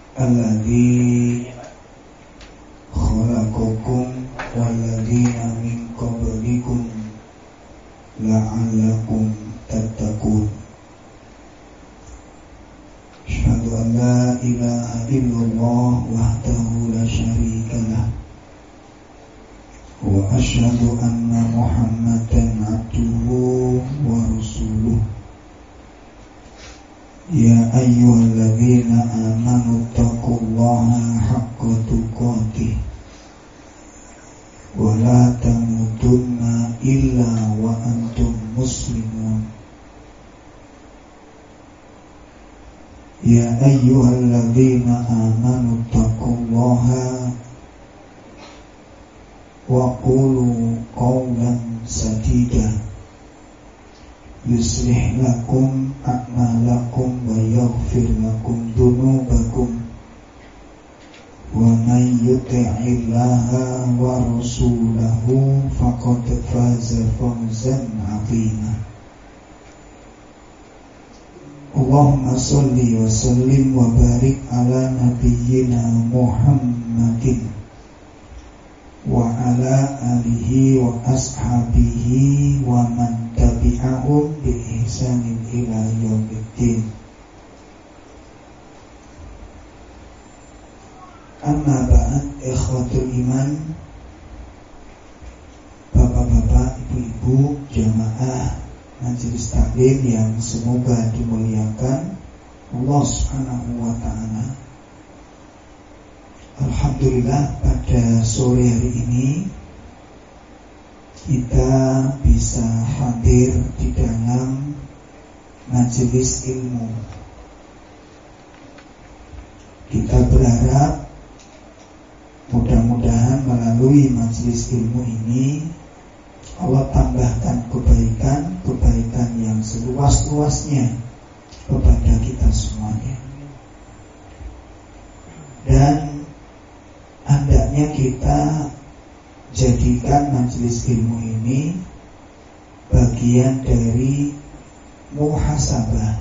alladzi khalaqakum walladzina min qablikum la'allakum tattaqun. Asyhadu an la ilaha illallah wahdahu la syarika lah wa asyhadu anna Muhammadan abduhu wa rasuluh. Ya ayyuhalladzina amanu taqullaha haqqa tuqatih wa la tamutunna illa wa antum muslimun. Ya ayyuhalladzina amanu taqullaha wa qulu qawlan sadida yuslih lakum a'malakum wa yaghfir lakum dhunubakum wa man yuti'illaha wa rasulahu faqad faza fawzan 'azima. Allahumma shalli wa sallim wa barik ala nabiyyina Muhammadin wa ala alihi wa ashabihi wa man tabi'ahum bi ihsanin ila yaumiddin. Amma ba'd, ikhwatul iman, bapak-bapak, ibu-ibu, jamaah majelis taklim yang semoga dimuliakan Allah Subhanahu wa taala. Alhamdulillah, pada sore hari ini kita bisa hadir di dalam majelis ilmu. Kita berharap mudah-mudahan melalui majelis ilmu ini Allah tambahkan kebaikan yang seluas-luasnya kepada kita semuanya. Dan hendaknya kita jadikan majelis ilmu ini bagian dari muhasabah,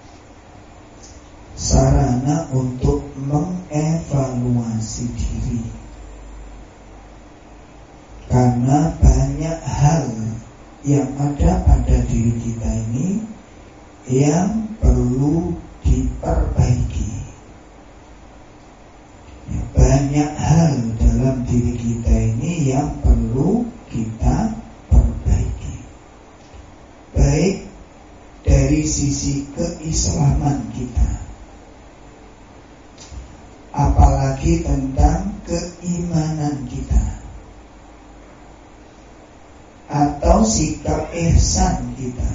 sarana untuk mengevaluasi diri. Karena banyak hal yang ada pada diri kita ini yang perlu diperbaiki. Banyak hal dalam diri kita ini yang perlu kita perbaiki, baik dari sisi keislaman kita, apalagi tentang keimanan kita, atau sikap ihsan kita.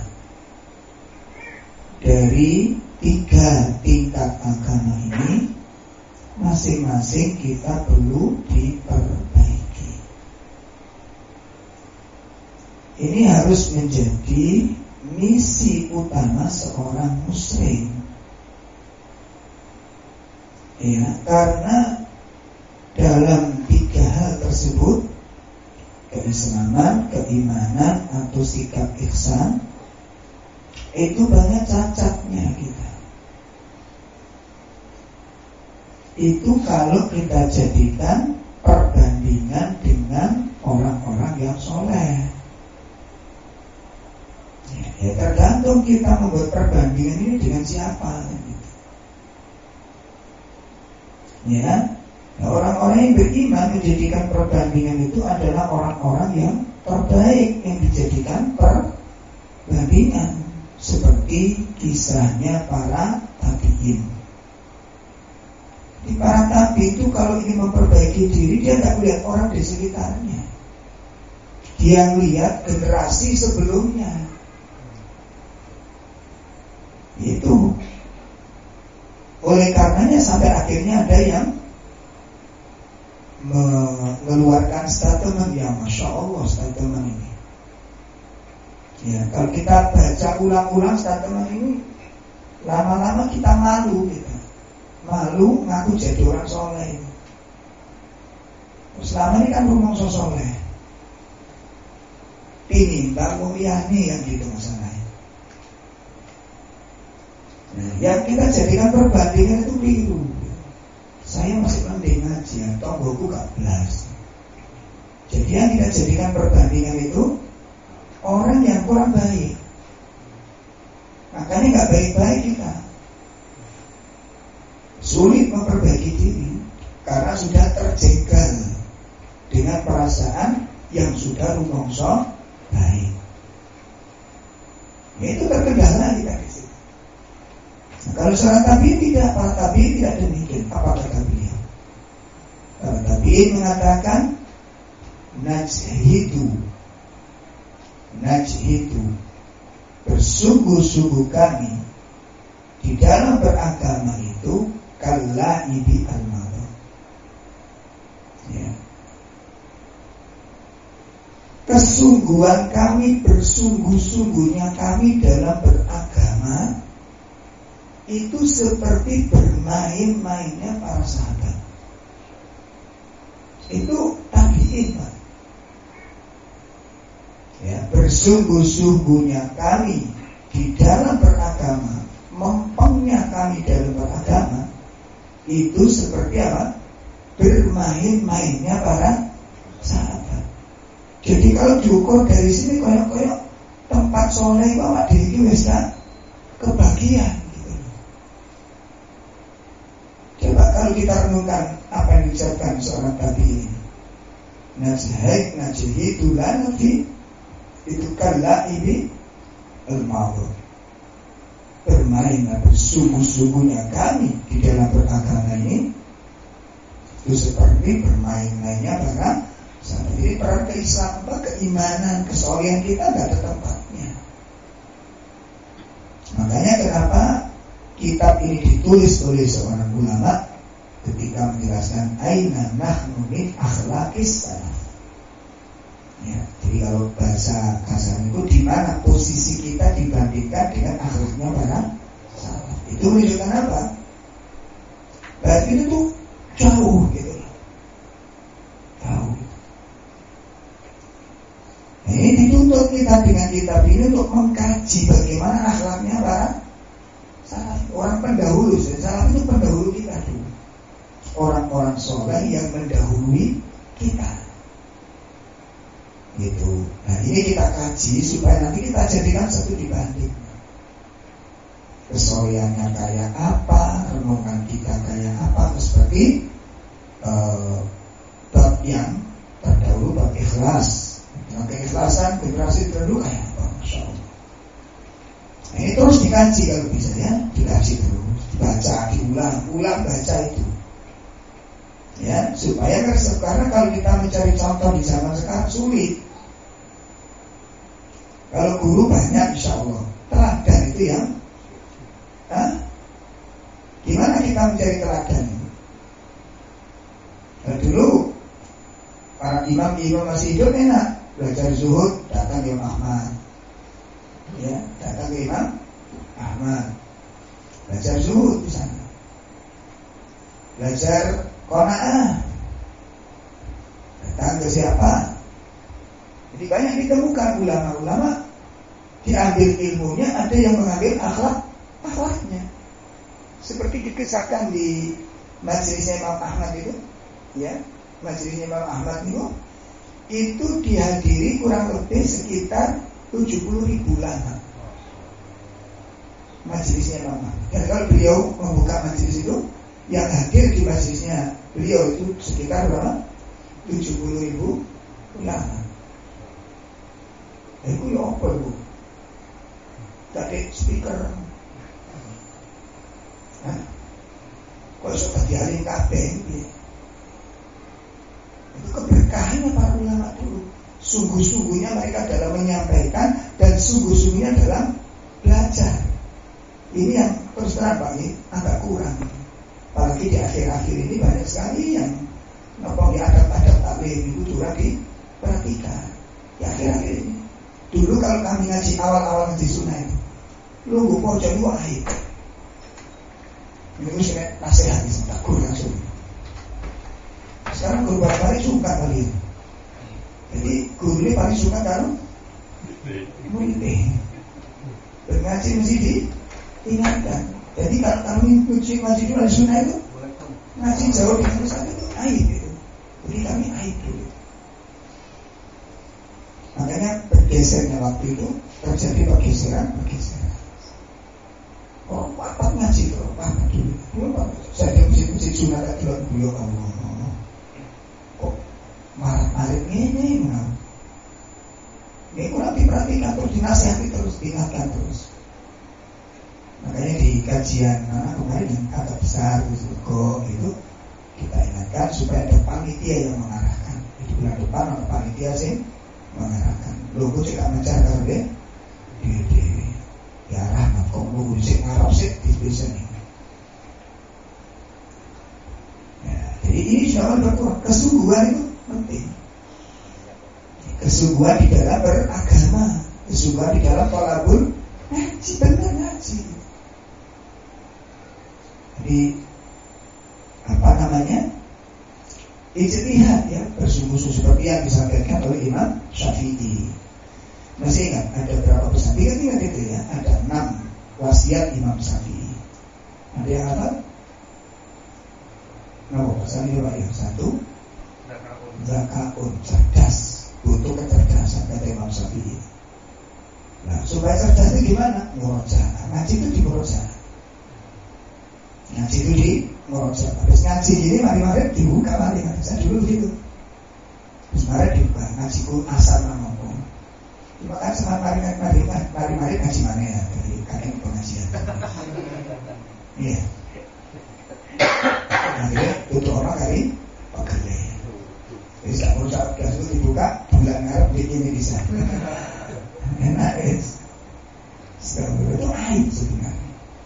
Dari 3 tingkat agama ini masing-masing kita perlu diperbaiki. Ini harus menjadi misi utama seorang muslim. Ya, karena dalam 3 hal tersebut, keislaman, keimanan, atau sikap ihsan, itu banyak cacatnya kita. Itu kalau kita jadikan perbandingan dengan orang-orang yang soleh. Ya tergantung kita membuat perbandingan ini dengan siapa gitu. Ya, orang-orang yang beriman menjadikan perbandingan itu adalah orang-orang yang terbaik yang dijadikan perbandingan, seperti kisahnya para tabi'in. Di para tabi itu kalau ingin memperbaiki diri, dia tidak melihat orang di sekitarnya, dia melihat generasi sebelumnya. Itu oleh karenanya sampai akhirnya ada yang mengeluarkan statement yang Masya Allah statement ini. Ya, kalau kita baca ulang-ulang statement ini, lama-lama kita malu gitu. Malu ngaku jadi orang soleh. Selama ini kan ngomong soleh, tinimbang mulyani yang gitu masalahnya. Nah, yang kita jadikan perbandingan itu biru. yang kita jadikan perbandingan itu orang yang kurang baik. Makanya nggak baik-baik kita. Sulit memperbaiki diri karena sudah terjegal dengan perasaan yang sudah rumongso baik. Itu terkendala kita di situ. Nah, kalau seorang tabi'in tidak, para tabi'in tidak demikian. Apa kata beliau? Para tabi'in mengatakan najhidu bersungguh-sungguh kami di dalam beragama itu kallaibi al-madha. Ya. Kesungguhan kami, bersungguh-sungguhnya kami dalam beragama itu seperti bermain-mainnya para sahabat. Itu tabi'in, Pak. Ya, bersungguh-sungguhnya kami di dalam beragama, mempengnya kami dalam beragama itu seperti apa? Bermain-mainnya para sahabat. Jadi kalau diukur dari sini koyok-koyok tempat soleh bawa diri wis kebagian gitu. Coba kalau kita renungkan apa yang diucapkan seorang tabi'in, najhidu lana fi itu kallaibi al-madha. Bermainlah bersungguh-sungguhnya kami di dalam beragama ini itu seperti bermain-mainnya para sahabat. Jadi peran keislaman, keimanan, kesolehan kita tidak ada tempatnya. Makanya kenapa kitab ini ditulis oleh seorang ulama ketika menjelaskan aina nahnu min akhlaqis salaf. Ya, jadi kalau bahasa kasar itu di mana posisi kita dibandingkan dengan akhlaknya para salaf. Itu menunjukkan apa? Berarti itu tuh jauh gitu loh. Jauh. Nah, ini dituntut kita dengan kitab ini untuk mengkaji bagaimana akhlaknya para salaf. Orang pendahulu, salaf itu pendahulu kita dulu. Orang-orang soleh yang mendahului kita. Gitu. Nah, ini kita kaji supaya nanti kita jadikan satu dibanding. Kesolehannya kayak apa, renungan kita kayak apa, seperti bab yang terdahulu bab ikhlas. Dengan keikhlasan, generasi terdahulu kayak apa, Masya Allah. Nah, ini terus dikaji kalau bisa ya, dikaji terus, dibaca, diulang baca itu. Ya, supaya karena kalau kita mencari contoh di zaman sekarang sulit. Kalau guru banyak insya Allah, teladan itu yang gimana kita mencari teladan? Nah, dulu para imam masih hidup enak, belajar zuhud datang ke Imam Ahmad, ya datang ke Imam Ahmad, belajar zuhud di sana, belajar qanaah, datang ke siapa? Jadi banyak ditemukan ulama-ulama diambil ilmunya, ada yang mengambil akhlaknya. Seperti dikisahkan di majelisnya Imam Ahmad itu, ya, majelisnya Imam Ahmad itu dihadiri kurang lebih sekitar 70.000 ulama. Majelisnya Imam Ahmad. Dan kalau beliau membuka majelis itu, yang hadir di majelisnya beliau itu sekitar berapa? 70.000 ulama. Itu ya apa itu? Tadi speaker. Kok sudah dialih kabeh gitu. Itu keberkahannya para ulama dulu. Sungguh-sungguhnya mereka dalam menyampaikan dan sungguh-sungguhnya dalam belajar. Ini yang terus terang Pak, ini agak kurang. Apalagi di akhir-akhir ini banyak sekali yang di adab-adab taklim itu juga diperhatikan. Di akhir-akhir ini. Dulu kalau kami ngaji awal-awal ngaji sunnah itu, lu pojok itu aib. Ini saya nasihat di tak guru langsung. Sekarang guru paling suka kali ini. Jadi guru ini paling suka kalau murid. Berngaji mesti diingatkan. Jadi kalau kami ngaji di sunnah itu, ngaji jauh di sana itu aib itu. Jadi kami aib dulu. bergesernya waktu itu terjadi pergeseran. Oh, apa ngaji tuh? Apa dulu? Saya di masjid sunat aturan beliau Allah. Kok marah-marah ini mau? Ini kurang diperhatikan terus, dinasihati terus, diingatkan terus. Makanya di kajian kemarin yang agak besar gitu, kita ingatkan supaya ada panitia yang mengarahkan. Di bulan depan ada panitia sih mengarahkan. Logo juga mencar kalau dia ya rahmat kok logo sih ngarap sih di bisa nih. Ya, jadi ini soal berkurang kesungguhan itu penting. Kesungguhan di dalam beragama, kesungguhan di dalam thalabul ngaji, benar ngaji. Jadi ijtihad ya, bersungguh-sungguh seperti yang disampaikan oleh Imam Syafi'i. Masih ingat ada berapa pesan? Ingat itu ya, ada 6 wasiat Imam Syafi'i. Ada yang apa? Pesan itu Pak ya. 1, zakatun, cerdas, butuh kecerdasan kata Imam Syafi'i. Nah, supaya cerdas itu gimana? Murojaah. Ngaji itu di murojaah. Ngaji itu di murojaah. Habis ngaji ini mari-mari dibuka mari. Saya dulu gitu. Terus mari dibuka. Ngajiku asal ngomong. Cuma kan sama mari-mari ngaji mana ya? Dari kakek pengajian. Iya. Akhirnya tutup orang kali pakai. Jadi tak perlu gas itu dibuka bulan ngarep ini bisa. Enak guys. Sekarang itu aib sebenarnya.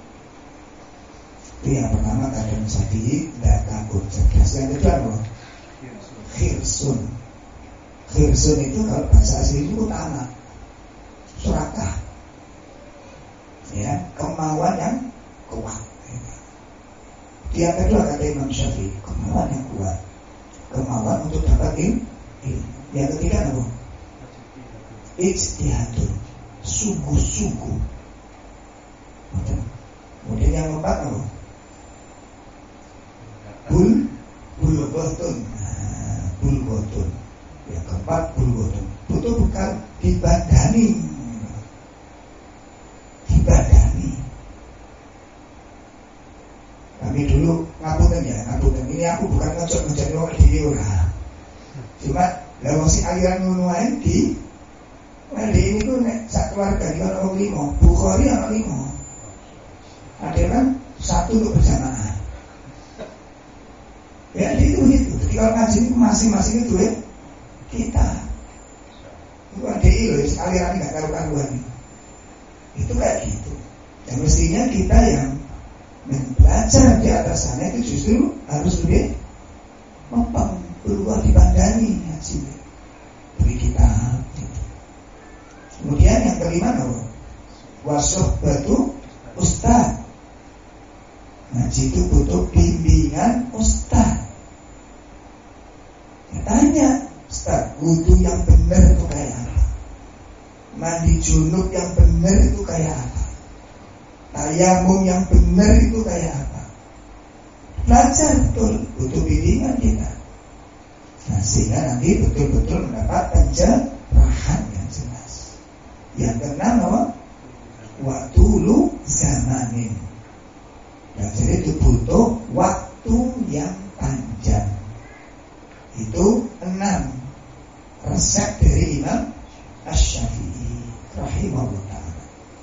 Itu yang pertama kadang Syafi'i tidak takut cerdas. Yang kedua apa? Khirsun. Khirsun itu kalau bahasa asli itu utama, surakah. Ya, kemauan yang kuat. Yang kedua kata Imam Syafi'i, kemauan yang kuat, kemauan untuk dapat ilmu. Yang ketiga apa? Ijtihadun, sungguh-sungguh. Kemudian yang keempat apa? Bulgotun. Bulgotun. Yang keempat bulgotun. Butuh bukan dibadani. Kami dulu ngapunten. Ini aku bukan ngejok orang di ora. Cuma lewat si aliran ngono ae di ini tuh nek sak keluarga iki ana wong 5, Bukhari ana 5. Ada kan 1 untuk berjamaah. Ya itu begitu. Jadi kalau ngaji itu masing-masing itu ya kita. Itu ada loh, aliran nggak karu-karuan. Itu kayak gitu. Dan mestinya kita yang belajar di atas sana itu justru harus lebih peluang dipandani ngaji beri kita gitu. Kemudian yang kelima wasohbatu ustaz. Ngaji itu butuh bimbingan ustaz. Tanya ustaz, wudu yang benar itu kayak apa? Mandi junub yang benar itu kayak apa? Tayamum yang benar itu kayak apa? Belajar betul, butuh bimbingan kita. Nah, sehingga nanti betul-betul mendapat pencerahan yang jelas. Yang keenam apa? Watulu zamanin. Dan jadi itu butuh waktu yang panjang. Itu 6 resep dari Imam Asy-Syafi'i rahimahullah ta'ala.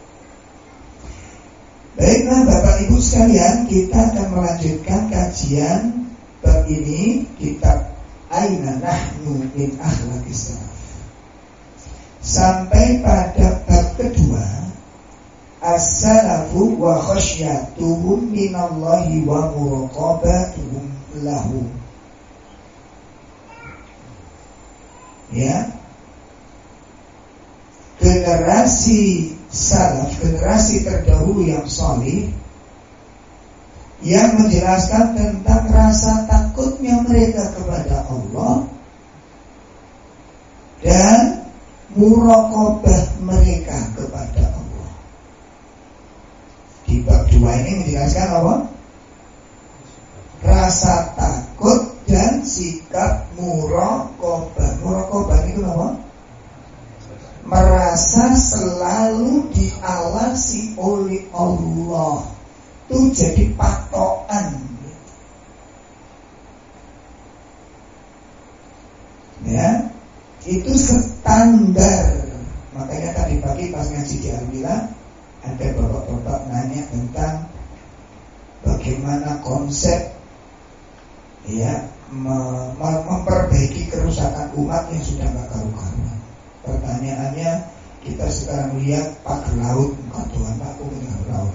Baiklah Bapak Ibu sekalian, kita akan melanjutkan kajian bab ini, kitab Aina Nahnu min Akhlaqis Salaf. Sampai pada bab kedua, As-salafu wa khasyatuhum minallahi wa muraqabatuhum lahu. Ya, generasi salaf, generasi terdahulu yang salih, yang menjelaskan tentang rasa takutnya mereka kepada Allah dan muraqabah mereka kepada Allah. Di bab 2 ini menjelaskan apa? Rasa takut dan sikap muraqabah. Muraqabah itu apa? merasa selalu diawasi oleh Allah. Itu jadi patokan. Ya, itu standar. Makanya tadi pagi pas ngaji di Alhamdulillah ada bapak-bapak nanya tentang bagaimana konsep ya memperbaiki kerusakan umat yang sudah gak karu-karuan. Pertanyaannya, kita sekarang lihat pagar laut, bukan Tuhan aku punya laut.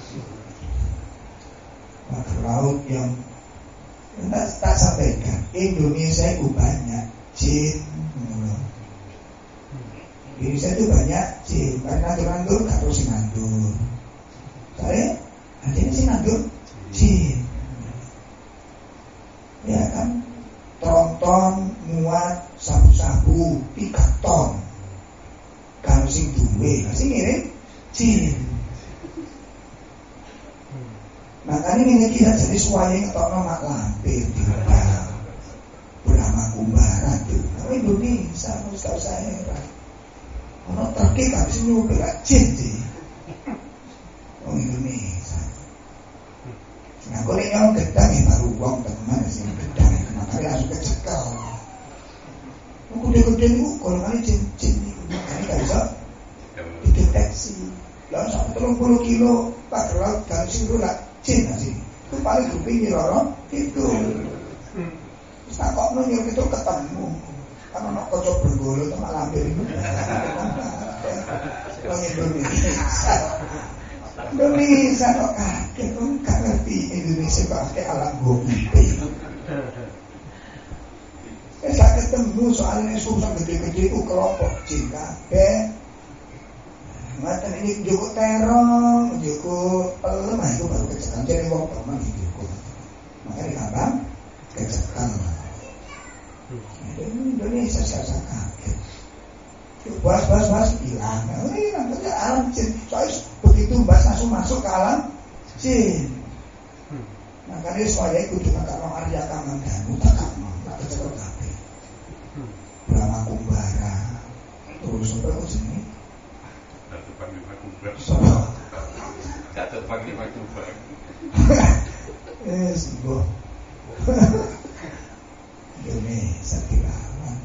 Pagar laut yang tak sampaikan. Indonesia itu banyak jin. Indonesia itu banyak jin. Karena nandur gak terus nandur. Saya akhirnya sih nandur jin. Ya kan, tronton muat sabu-sabu 3 ton. Kalau sing duwe masih ngirim jin. Makanya ini kita jadi suaya ngetokno mak lampir di Brahma Kumbara tuh. Kalau Indonesia harus tahu saya. Kalau Turki kan sih nyubil jin sih. Orang Indonesia. Nah, kalau yang gedang ya baru uang teman sih gedang. Makanya langsung kecekel. Gede-gede itu kalau kali jin makanya gak bisa dideteksi. Lalu sampai 30 kilo Pak Laut kalau sih itu lah jin sih. Itu paling grupnya lorong itu. Terus tak kok nanya itu ketemu. Karena nak kocok bergolo sama lampir itu. Orang Indonesia kok kaget, kok gak ngerti Indonesia pakai alam gobi. Saya ketemu soalnya susah gede-gede itu kelompok jin kabeh. Mata ini cukup terong, cukup lemah itu baru kecekan. Jadi wong teman itu, makanya gampang kecekan. Indonesia saya kaget. Bahas hilang. Ini namanya alam jin. Soalnya begitu bahas langsung masuk ke alam jin. Makanya saya ikut dengan Kak Arya Kamandanu, tak kecekan kabeh. Brahma Kumbara. Terus sampai ke sini. Jatuh panggil Kumbara. Sebuah Indonesia dilawan.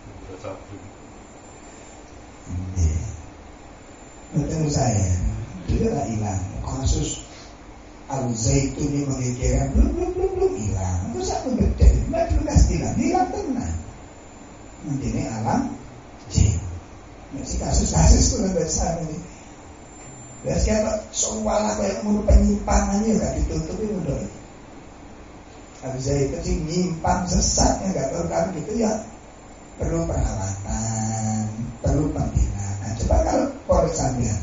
Menurut saya tidak hilang kasus Al-Zaitun yang mengikirkan belum hilang. Terus aku betul, macam kasih hilang tenang. Nanti ini alam jin. Masih kasus-kasus itu besar ini. Biasanya soal apa yang mau penyimpangannya nggak ditutupi udah. Al-Zaitun sih nyimpang sesatnya nggak tahu kan gitu ya. Perlu perawatan, perlu pembinaan. Coba kalau Polres Sambian,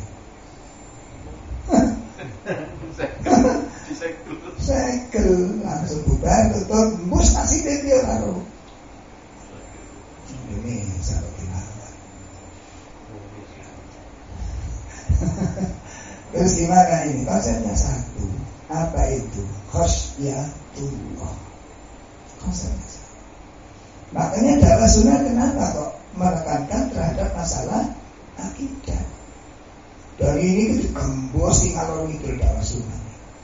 segel langsung bubar, tutup, bus masih dia baru. Ini satu dilawan. Terus gimana ini? Konsepnya satu. Apa itu? Khosyatullah. Konsepnya satu. Makanya dakwah sunnah kenapa kok menekankan terhadap masalah akidah. Dari ini itu gembos sing alor ngidul dakwah sunnah.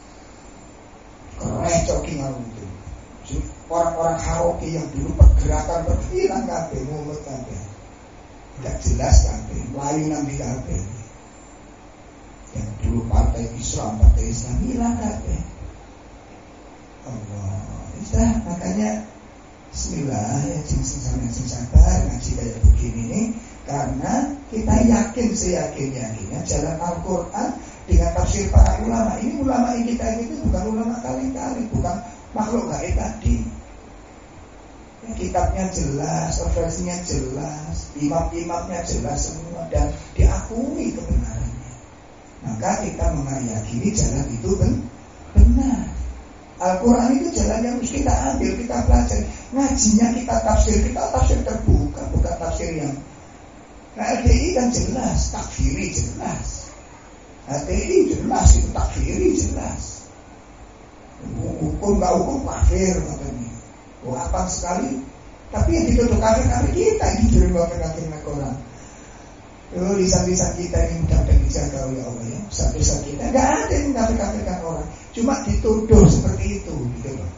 Kerecok ki ngalor ngidul. Orang-orang haroki yang dulu pergerakan berhilang kabeh, mumet kabeh. Gak jelas kabeh, melayu nambi kabeh. Yang dulu partai Islam hilang kabeh. Allah, sudah makanya bismillah ya sing sabar ngaji kayak begini nih karena kita yakin seyakin-yakinnya jalan Al-Quran dengan tafsir para ulama. Ini ulama yang kita itu bukan ulama kali-kali, bukan makhluk gaib tadi. Ya, kitabnya jelas, referensinya jelas, imam-imamnya jelas semua dan diakui kebenarannya. Maka kita meyakini jalan itu benar. Al-Quran itu jalan yang harus kita ambil, kita pelajari. Ngajinya kita tafsir terbuka, bukan tafsir yang. Nah, LDI kan jelas, takfiri jelas. LDI jelas, itu takfiri jelas. Hukum gak hukum kafir katanya. Apa sekali. Tapi yang dituduh kafir kita yang dituduh kafir Quran. Lisan-lisan kita ini mudah-mudahan dijaga oleh Allah ya. Dosa kita nggak ada yang kafir-kafirkan orang, cuma dituduh seperti itu, gitu loh.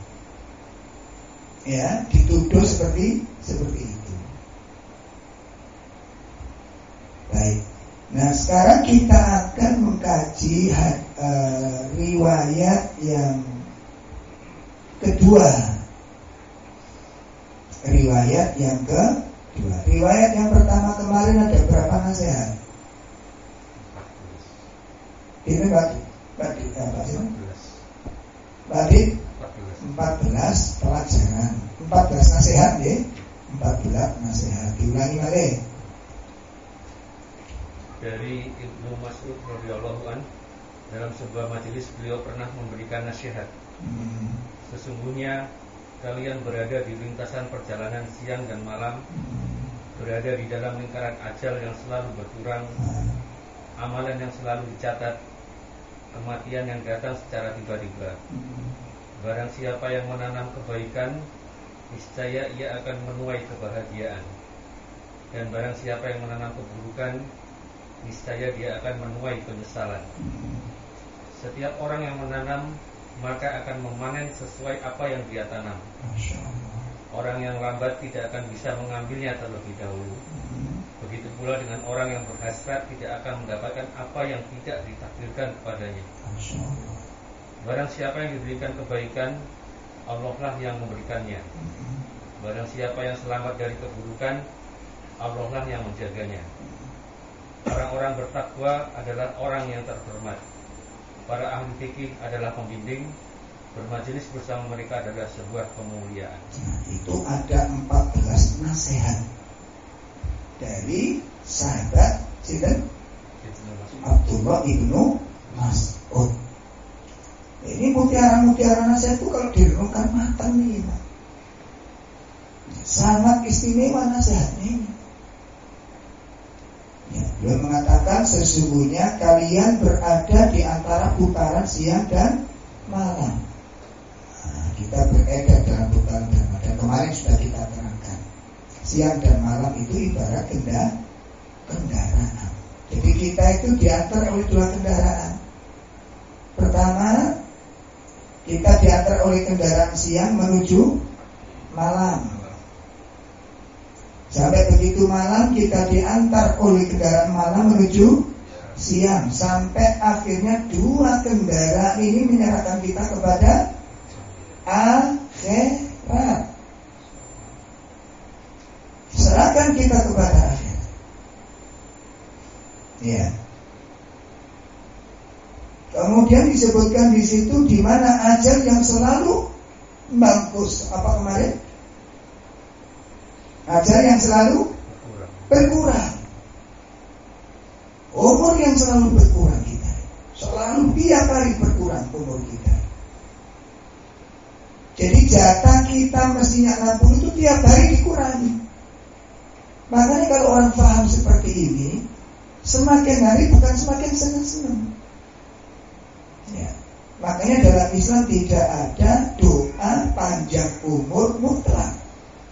Ya, dituduh seperti itu. Baik. Nah, sekarang kita akan mengkaji riwayat yang kedua. Riwayat yang kedua. Riwayat yang pertama kemarin ada berapa nasihat? Ini Pak Dit 14 pelajaran, 14 nasihat ya. 14 nasihat. Diulangi balik. Dari Ibnu Mas'ud radhiyallahu an, dalam sebuah majelis beliau pernah memberikan nasihat. Sesungguhnya kalian berada di lintasan perjalanan siang dan malam, berada di dalam lingkaran ajal yang selalu berkurang, amalan yang selalu dicatat, kematian yang datang secara tiba-tiba. Barang siapa yang menanam kebaikan, niscaya ia akan menuai kebahagiaan. Dan barang siapa yang menanam keburukan, niscaya dia akan menuai penyesalan. Setiap orang yang menanam, maka akan memanen sesuai apa yang dia tanam. Orang yang lambat tidak akan bisa mengambilnya terlebih dahulu. Begitu pula dengan orang yang berhasrat tidak akan mendapatkan apa yang tidak ditakdirkan kepadanya. Barang siapa yang diberikan kebaikan, Allah lah yang memberikannya. Barang siapa yang selamat dari keburukan, Allah lah yang menjaganya. Orang-orang bertakwa adalah orang yang terhormat. Para ahli fikih adalah pembimbing. Bermajelis bersama mereka adalah sebuah kemuliaan. Itu ada 14 nasihat dari sahabat Abdullah ibnu Mas'ud. Ini mutiara-mutiara nasihat itu kalau direnungkan matang nih, Pak. Sangat istimewa nasihatnya ini. Ya, beliau mengatakan sesungguhnya kalian berada di antara putaran siang dan malam. Nah, kita beredar dalam putaran dan malam. Kemarin sudah kita terangkan. Siang dan malam itu ibarat kendaraan. Jadi kita itu diantar oleh dua kendaraan. Pertama, kita diantar oleh kendaraan siang menuju malam. Sampai begitu malam kita diantar oleh kendaraan malam menuju siang. Sampai akhirnya dua kendaraan ini menyerahkan kita kepada akhirat. Serahkan kita kepada akhirat. Ya. Kemudian disebutkan di situ di mana ajal yang selalu bagus. Apa kemarin? Ajal yang selalu berkurang. Umur yang selalu berkurang kita. Selalu tiap hari berkurang umur kita. Jadi jatah kita mestinya 60 itu tiap hari dikurangi. Makanya kalau orang paham seperti ini, semakin hari bukan semakin senang-senang. Ya. Makanya dalam Islam tidak ada doa panjang umur mutlak.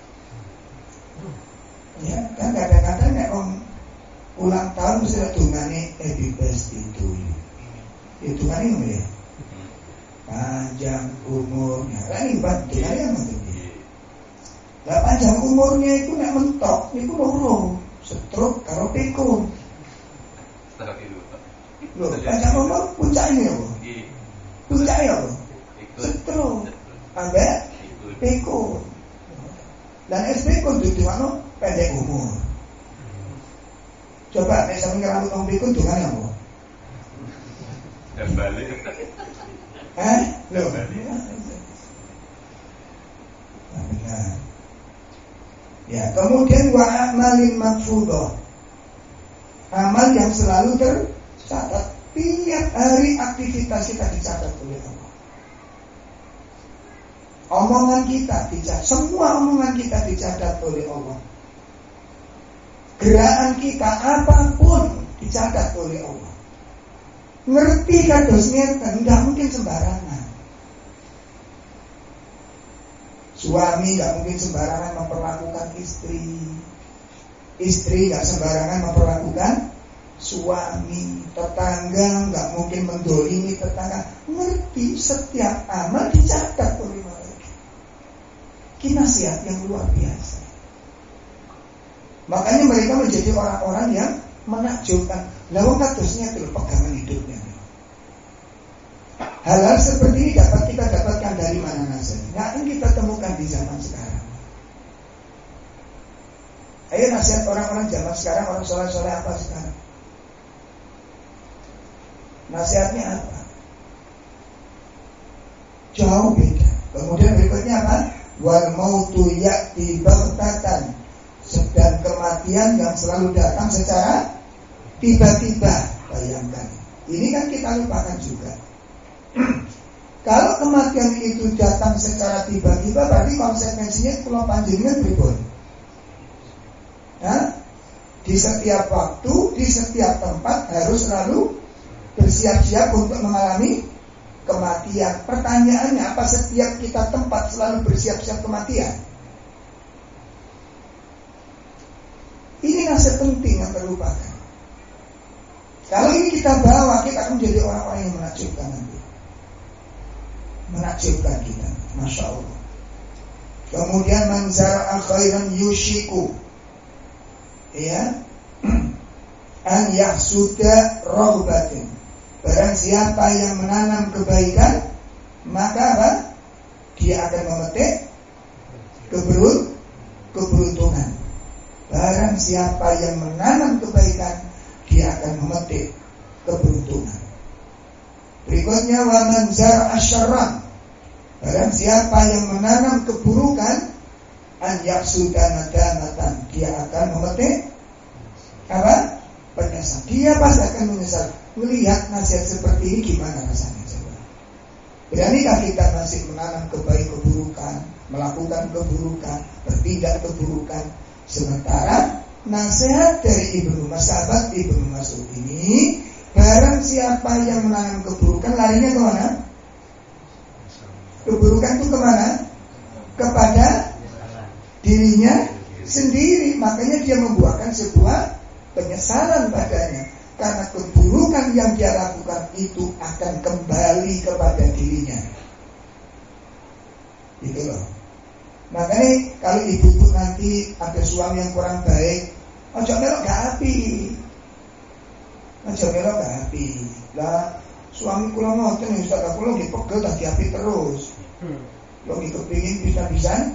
Ya, kan kadang-kadang nek ulang tahun mesti ada dungane happy birthday to you. Itu kan ini ya. Panjang umurnya. Lah ini dungane yang penting. Lah panjang umurnya itu nek mentok niku loro, stroke karo pikun. Loh, panjang umur puncaknya apa? Puncaknya apa? Stroke. Ambek pikun. Dan pikun itu mana? Pendek umur. Coba nek sampeyan rambut wong pikun dongane apa? Dan balik. Loh. Ya, kemudian wa amalin makfudhah. Amal yang selalu tercatat. Tiap hari aktivitas kita dicatat oleh Allah. Omongan kita dicatat. Semua omongan kita dicatat oleh Allah. Gerakan kita apapun dicatat oleh Allah. Ngerti kados ngeten enggak mungkin sembarangan. Suami enggak mungkin sembarangan memperlakukan istri. istri nggak sembarangan memperlakukan suami, tetangga nggak mungkin mendolimi tetangga. Ngerti setiap amal dicatat oleh malaikat. Ini nasihat yang luar biasa. Makanya mereka menjadi orang-orang yang menakjubkan. Lawan katusnya itu pegangan hidupnya. Hal-hal seperti ini dapat kita dapatkan dari mana nasihat? Nggak akan kita temukan di zaman sekarang. Ayo nasihat orang-orang zaman sekarang, orang soleh-soleh apa sekarang? Nasihatnya apa? Jauh beda. Kemudian berikutnya apa? Wal mautu ya'ti baghtatan. Sedang kematian yang selalu datang secara tiba-tiba. Bayangkan. Ini kan kita lupakan juga. Kalau kematian itu datang secara tiba-tiba, berarti konsekuensinya kalau panjenengan pripun? Di setiap waktu, di setiap tempat harus selalu bersiap-siap untuk mengalami kematian. Pertanyaannya, apa setiap kita tempat selalu bersiap-siap kematian? Ini nasihat penting yang terlupakan. Kalau ini kita bawa, kita akan menjadi orang-orang yang menakjubkan nanti. Menakjubkan kita, Masya Allah. Kemudian man zara'a khairan yushiku, ya, an yahsuda rohbatin. Barang siapa yang menanam kebaikan, maka apa? Dia akan memetik keberuntungan. Barang siapa yang menanam kebaikan, dia akan memetik keberuntungan. Berikutnya wa man zar'a syarran. Barang siapa yang menanam keburukan, an yahsuda nadamatan, dia akan memetik apa? Penyesalan. Dia pasti akan menyesal. Melihat nasihat seperti ini gimana rasanya coba? Beranikah kita masih menanam keburukan, melakukan keburukan, bertindak keburukan? Sementara nasihat dari sahabat Ibnu Mas'ud ini, barang siapa yang menanam keburukan, larinya kemana? Keburukan itu kemana? Kepada dirinya sendiri. Makanya dia membuahkan sebuah penyesalan padanya. Karena keburukan yang dia lakukan itu akan kembali kepada dirinya. Gitu loh. Makanya kalau ibu nanti ada suami yang kurang baik, ojo melok gak api. Ojo melok gak api. Lah suami kula ngoten ya Ustaz, kula nggih pegel tak diapi terus. Lho nggih kepengin bisa-bisa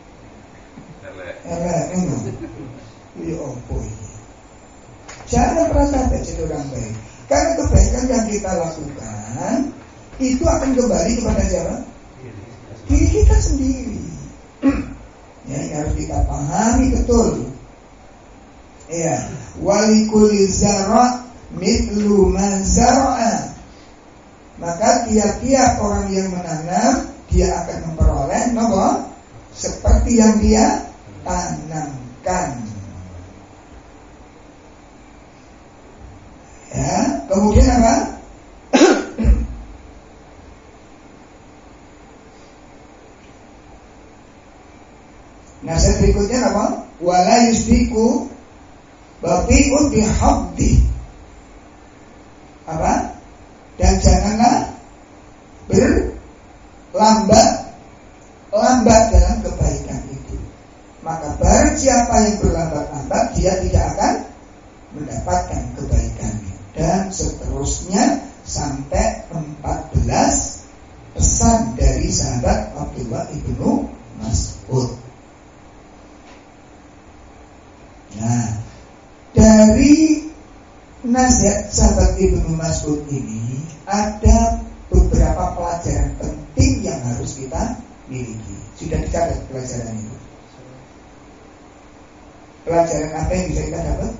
elek ngono. Ya opo iki. Jangan merasa jadi orang baik. Karena kebaikan yang kita lakukan itu akan kembali kepada siapa? Diri kita sendiri. Ya, ini harus kita pahami betul. Ya, walikul zara' mithlu man zara'a. Maka tiap-tiap orang yang menanam, dia akan memperoleh apa? Seperti yang dia tanamkan. Ya, kemudian apa? Nasihat berikutnya apa? Wala yusbiku bati'un bihabdi. Apa? Dan janganlah berlambat dalam kebaikan itu. Maka barang siapa yang berlambat-lambat, dia tidak akan mendapatkan kebaikannya. Dan seterusnya sampai 14 pesan dari sahabat Abdullah ibnu Mas'ud. Nah, dari nasihat sahabat Ibnu Mas'ud ini ada beberapa pelajaran penting yang harus kita miliki. Sudah dicatat pelajaran itu? Pelajaran apa yang bisa kita dapat?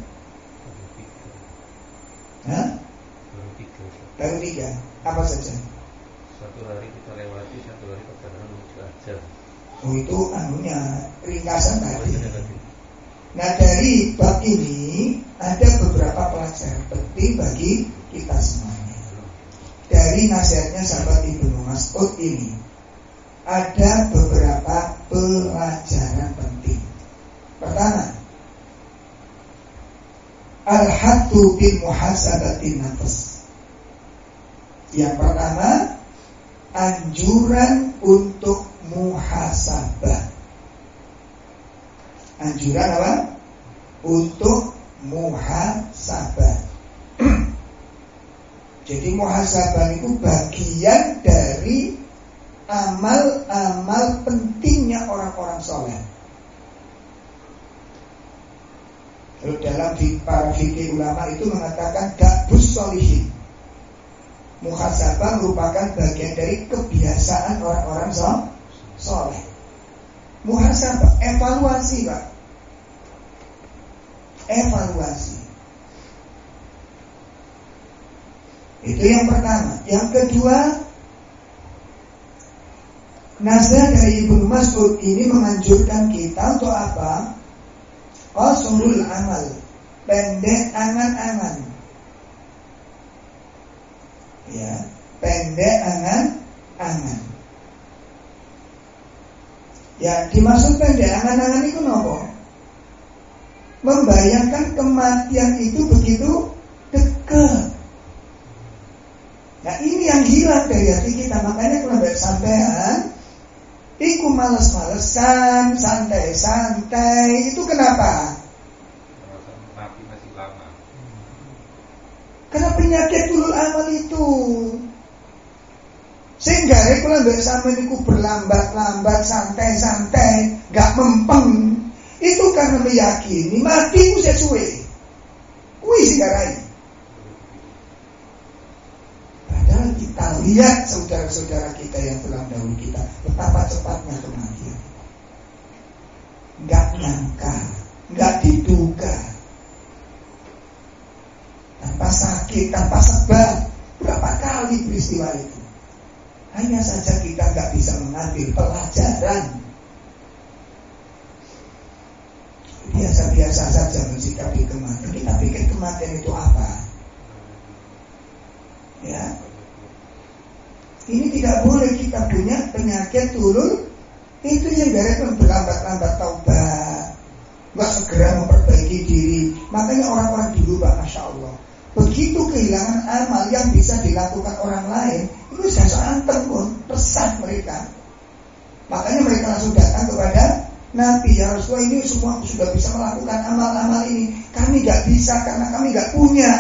Baru 3. Apa saja? Satu hari kita lewati, satu hari perjalanan menuju ajar. Oh itu ringkasan tadi. Nah dari bab ini ada beberapa pelajaran penting bagi kita semuanya. Dari nasihatnya sahabat Ibnu Mas'ud ini ada beberapa pelajaran penting. Pertama, Al-ahdu bil muhasabatin nafs. Yang pertama, anjuran untuk muhasabah. Anjuran apa? Untuk muhasabah. Jadi muhasabah itu bagian dari amal-amal pentingnya orang-orang soleh. Kalau dalam para fikih ulama itu mengatakan gabus solihin. Muhasabah merupakan bagian dari kebiasaan orang-orang soleh. Muhasabah, evaluasi Pak. Evaluasi. Itu yang pertama. Yang kedua, nasihat dari Ibnu Mas'ud ini menganjurkan kita untuk apa? Qasurul amal, pendek angan-angan. Ya, pendek angan-angan. Ya, dimaksud pendek angan-angan itu nopo? Membayangkan kematian itu begitu dekat. Nah, ini yang hilang dari hati kita. Makanya kalau ada sampean iku males-malesan, santai-santai. Itu kenapa? Mati masih lama. Karena penyakit tulul amal itu. Sehingga kalau ada sampean iku berlambat-lambat, santai-santai, gak mempeng. Itu karena meyakini mati ku sesuai. Kuwi sing garai. Padahal kita lihat saudara-saudara kita yang telah dahulu kita, betapa cepatnya kematian. Gak nyangka, gak diduga. Tanpa sakit, tanpa sebab. Berapa kali peristiwa itu. Hanya saja kita gak bisa mengambil pelajaran. Biasa-biasa saja mensikapi kematian. Kita pikir kematian itu apa? Ya. Ini tidak boleh kita punya penyakit tulul. Itu yang dari berlambat-lambat taubat, nggak segera memperbaiki diri. Makanya orang-orang dulu Pak, Masya Allah, begitu kehilangan amal yang bisa dilakukan orang lain, itu sudah seanteng pun, resah mereka. Makanya mereka langsung datang kepada Nabi, ya Rasulullah, ini semua sudah bisa melakukan amal-amal ini. Kami gak bisa karena kami gak punya.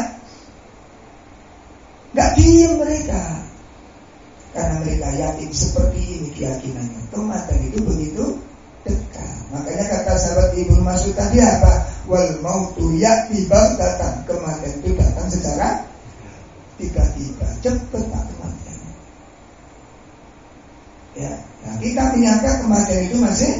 Gak diem mereka. Karena mereka yakin seperti ini keyakinannya. Kematian itu begitu dekat. Makanya kata sahabat Ibnu Mas'ud tadi apa? Wal mautu ya'ti baghtatan. Kematian itu datang secara tiba-tiba. Cepat Pak kematian. Ya, nah kita menyangka kematian itu masih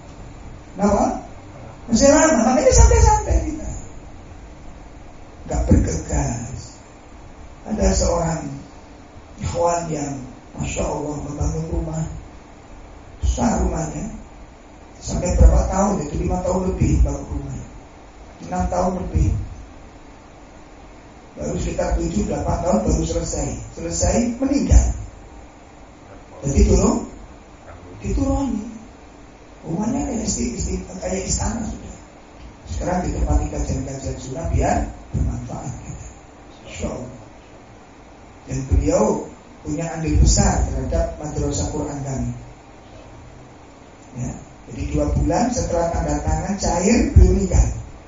masih lama, makanya santai-santai kita, gak bergegas. Ada seorang ikhwan yang Masya Allah membangun rumah, besar rumahnya, sampai berapa tahun itu, 5 tahun lebih bangun rumah, 6 tahun lebih, baru sekitar 7-8 tahun baru selesai meninggal. Jadi dituruni. Rumahnya kayak istana sudah. Sekarang ditempati kajian-kajian sunnah biar bermanfaat. Insyaallah. Dan beliau punya andil besar terhadap madrasah Quran kami. Ya, jadi 2 bulan setelah tanda tangan cair beliau meninggal.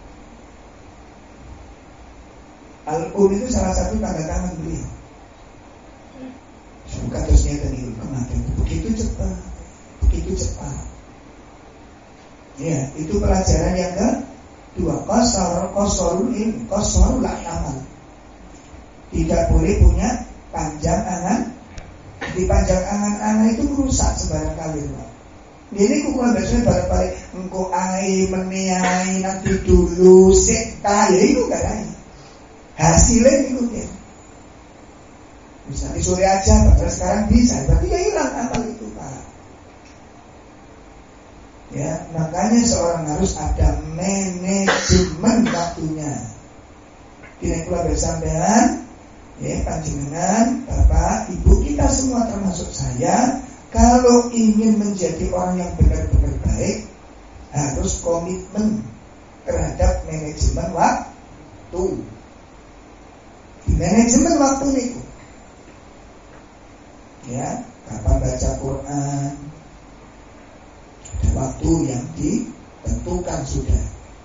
Al-Um itu salah satu tanda tangan beliau. Suka terusnya tadi kematian begitu cepat. Ya, itu pelajaran yang kedua. Qasurul amal. Tidak boleh punya panjang angan. Di panjang angan-angan itu merusak sembarang kali, Pak. Ini kukulan biasanya balik-balik engko ai meniai nanti dulu sik kaya itu gak ada. Hasilnya itu ya. Misalnya sore aja, padahal sekarang bisa, berarti ya hilang amal itu, Pak. Ya, makanya seorang harus ada manajemen waktunya. Tidak pula bersampean, ya panjenengan, bapak, ibu kita semua termasuk saya, kalau ingin menjadi orang yang benar-benar baik, harus komitmen terhadap manajemen waktu. Di manajemen waktu niku. Ya, kapan baca Quran? Ada waktu yang ditentukan sudah.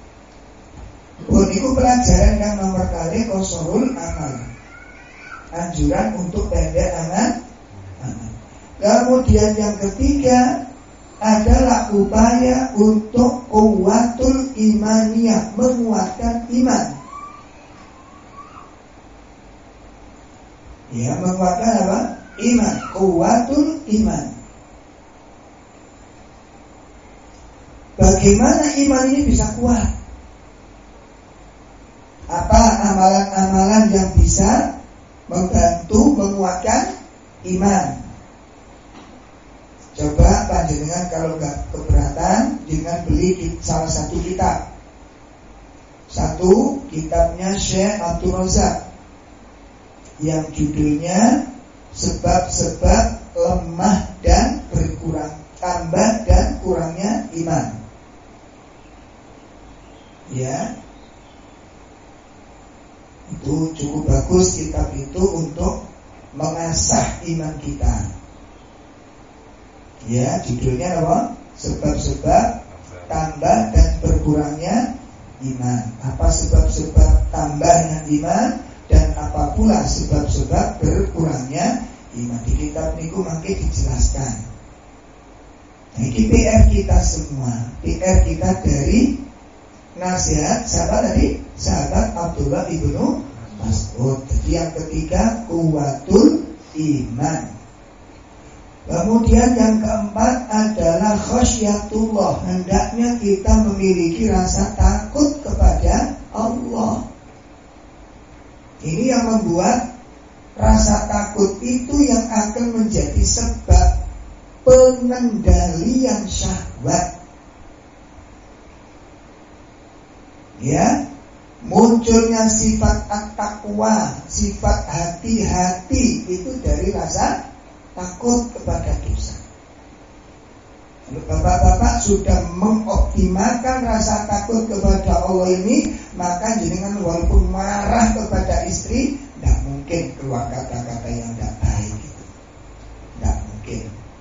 Niku pelajaran yang nomor kali qasurul amal. Anjuran untuk pendek angan. Kemudian yang ketiga adalah upaya untuk quwwatul imaniyah, menguatkan iman. Ya, menguatkan apa? Iman, quwwatul iman. Bagaimana iman ini bisa kuat? Apa amalan-amalan yang bisa membantu menguatkan iman? Coba panjenengan kalau nggak keberatan dengan beli salah satu kitab. Satu kitabnya Syekh Abdul Razak yang judulnya Sebab-sebab lemah dan berkurang, tambah dan kurangnya iman. Ya, itu cukup bagus kitab itu untuk mengasah iman kita. Ya, judulnya apa? Sebab-sebab tambah dan berkurangnya iman. Apa sebab-sebab tambahnya iman dan apa pula sebab-sebab berkurangnya iman? Di kitab niku mangke dijelaskan. Ini PR kita semua, PR kita dari nasihat siapa tadi? Sahabat Abdullah ibnu Mas'ud. Jadi yang ketiga quwwatul iman. Kemudian yang keempat adalah khasyatullah. Hendaknya kita memiliki rasa takut kepada Allah. Ini yang membuat rasa takut itu yang akan menjadi sebab pengendalian syahwat. Ya, munculnya sifat at-taqwa, sifat hati-hati itu dari rasa takut kepada dosa. Kalau bapak-bapak sudah mengoptimalkan rasa takut kepada Allah ini, maka jenengan walaupun marah kepada istri, tidak mungkin keluar kata-kata yang tidak baik gitu. Tidak mungkin.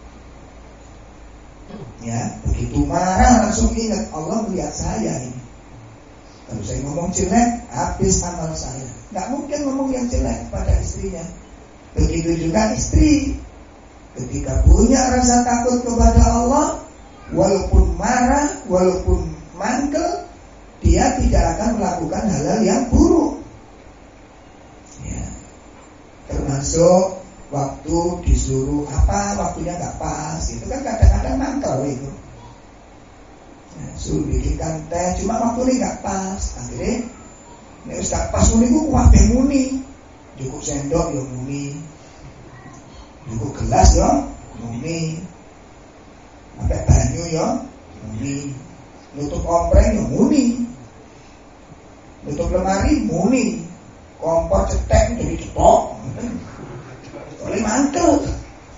Ya, begitu marah langsung ingat Allah melihat saya ini. Kalau saya ngomong jelek, habis amal saya. Tidak mungkin ngomong yang jelek kepada istrinya. Begitu juga istri. Ketika punya rasa takut kepada Allah, walaupun marah, walaupun mangkel, dia tidak akan melakukan hal-hal yang buruk. Ya. Termasuk waktu disuruh apa, waktunya nggak pas, itu kan kadang-kadang mangkel itu. Ya, suruh bikinkan teh, cuma waktu ini nggak pas. Akhirnya, ini ustaz pas muni ku wae muni, cukup sendok ya muni. Cukup gelas ya, muni. Pakai banyu ya, muni. Nutup ompreng ya, muni. Nutup lemari, muni. Kompor cetek jadi cetok. Oleh mantel.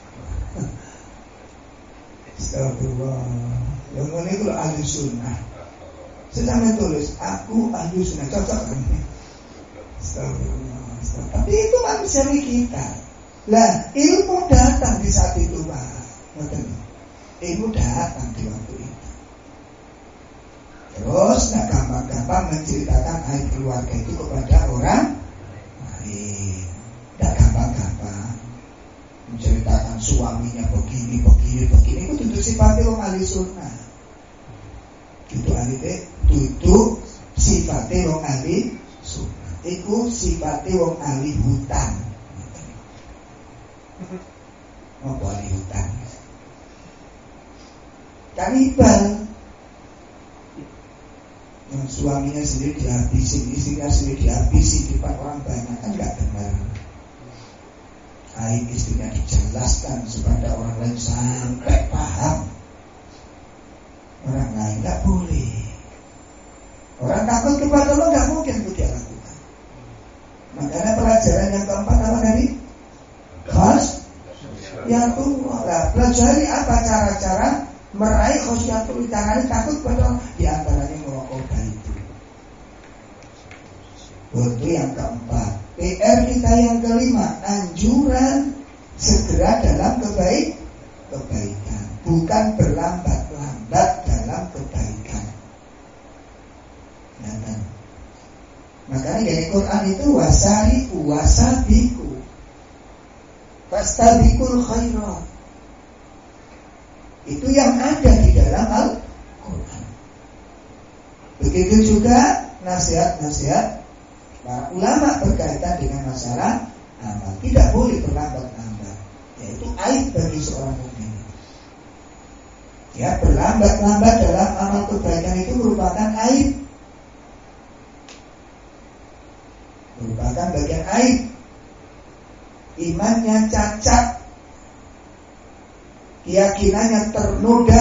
Astagfirullah. Yang muni itu ahli sunnah. Sedang tulis, aku ahli sunnah. Cocok kan? Astagfirullah. Tapi itu manusiawi kita. Lah, ilmu datang di saat itu, Pak. Betul. Ilmu datang di waktu itu. Terus, gampang-gampang menceritakan aib keluarga itu kepada orang lain. Tidak gampang-gampang menceritakan suaminya begini. Itu tutup sifatnya orang ahli sunnah. Tutup sifatnya orang ahli sunnah. Itu sifatnya orang ahli hutan. Mau ahli hutan. Kanibal. Yang suaminya sendiri dihabisin, istrinya sendiri dihabisin di depan orang banyak, kan gak benar. Aib istrinya dijelaskan kepada orang lain sampai paham. Orang lain gak boleh. Orang takut kepada Allah gak mungkin itu dia lakukan. Makanya pelajaran yang keempat apa tadi? Khasyatul. Pelajari apa cara-cara meraih khasyatul, jangan takut pada di antaranya merokok itu. Itu yang keempat. PR kita yang kelima, anjuran segera dalam kebaikan, bukan berlambat-lambat dalam kebaikan. Ya kan? Makanya dari Quran itu wasabiku fastabiqul khairat. Itu yang ada di dalam Al-Quran. Begitu juga nasihat-nasihat para ulama berkaitan dengan masalah amal. Tidak boleh berlambat-lambat. Yaitu aib bagi seorang mukmin. Ya, berlambat-lambat dalam amal kebaikan itu merupakan aib. Merupakan bagian aib. Imannya cacat, keyakinannya ternoda,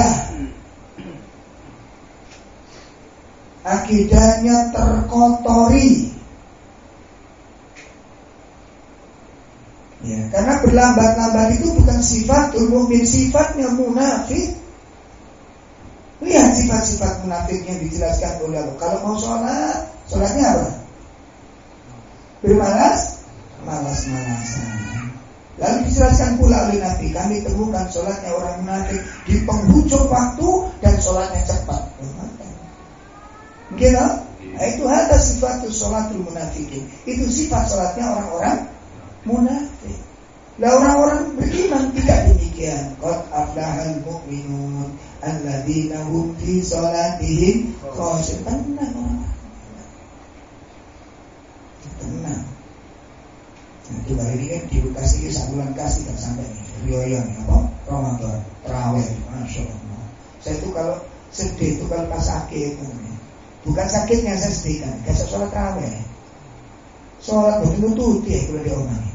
akidahnya terkotori. Ya, karena berlambat-lambat itu bukan sifatul mukmin, sifatnya munafik. Lihat sifat-sifat munafiknya dijelaskan oleh Allah. Kalau mau sholat, sholatnya apa? Malas-malasan. Lalu dijelaskan pula oleh Nabi, kami temukan sholatnya orang munafik di penghujung waktu dan sholatnya cepat. Gitu? Nah, itu ada sifat sholatul munafikin. Itu sifat sholatnya orang-orang munafik. Nah, orang-orang beriman tidak demikian. Qad aflahal mu'minun alladzina hum fi sholatihim khashi'un. Tenang. Itu hari ini di Bekasi ini sebulan kasih dan sampai nih Rioyo nih apa Ramadan terawih, masya Allah. Saya itu kalau sedih itu kalau pas sakit, bukan sakitnya saya sedih kan, gak sholat terawih, sholat betul tuh dia kalau diomongin.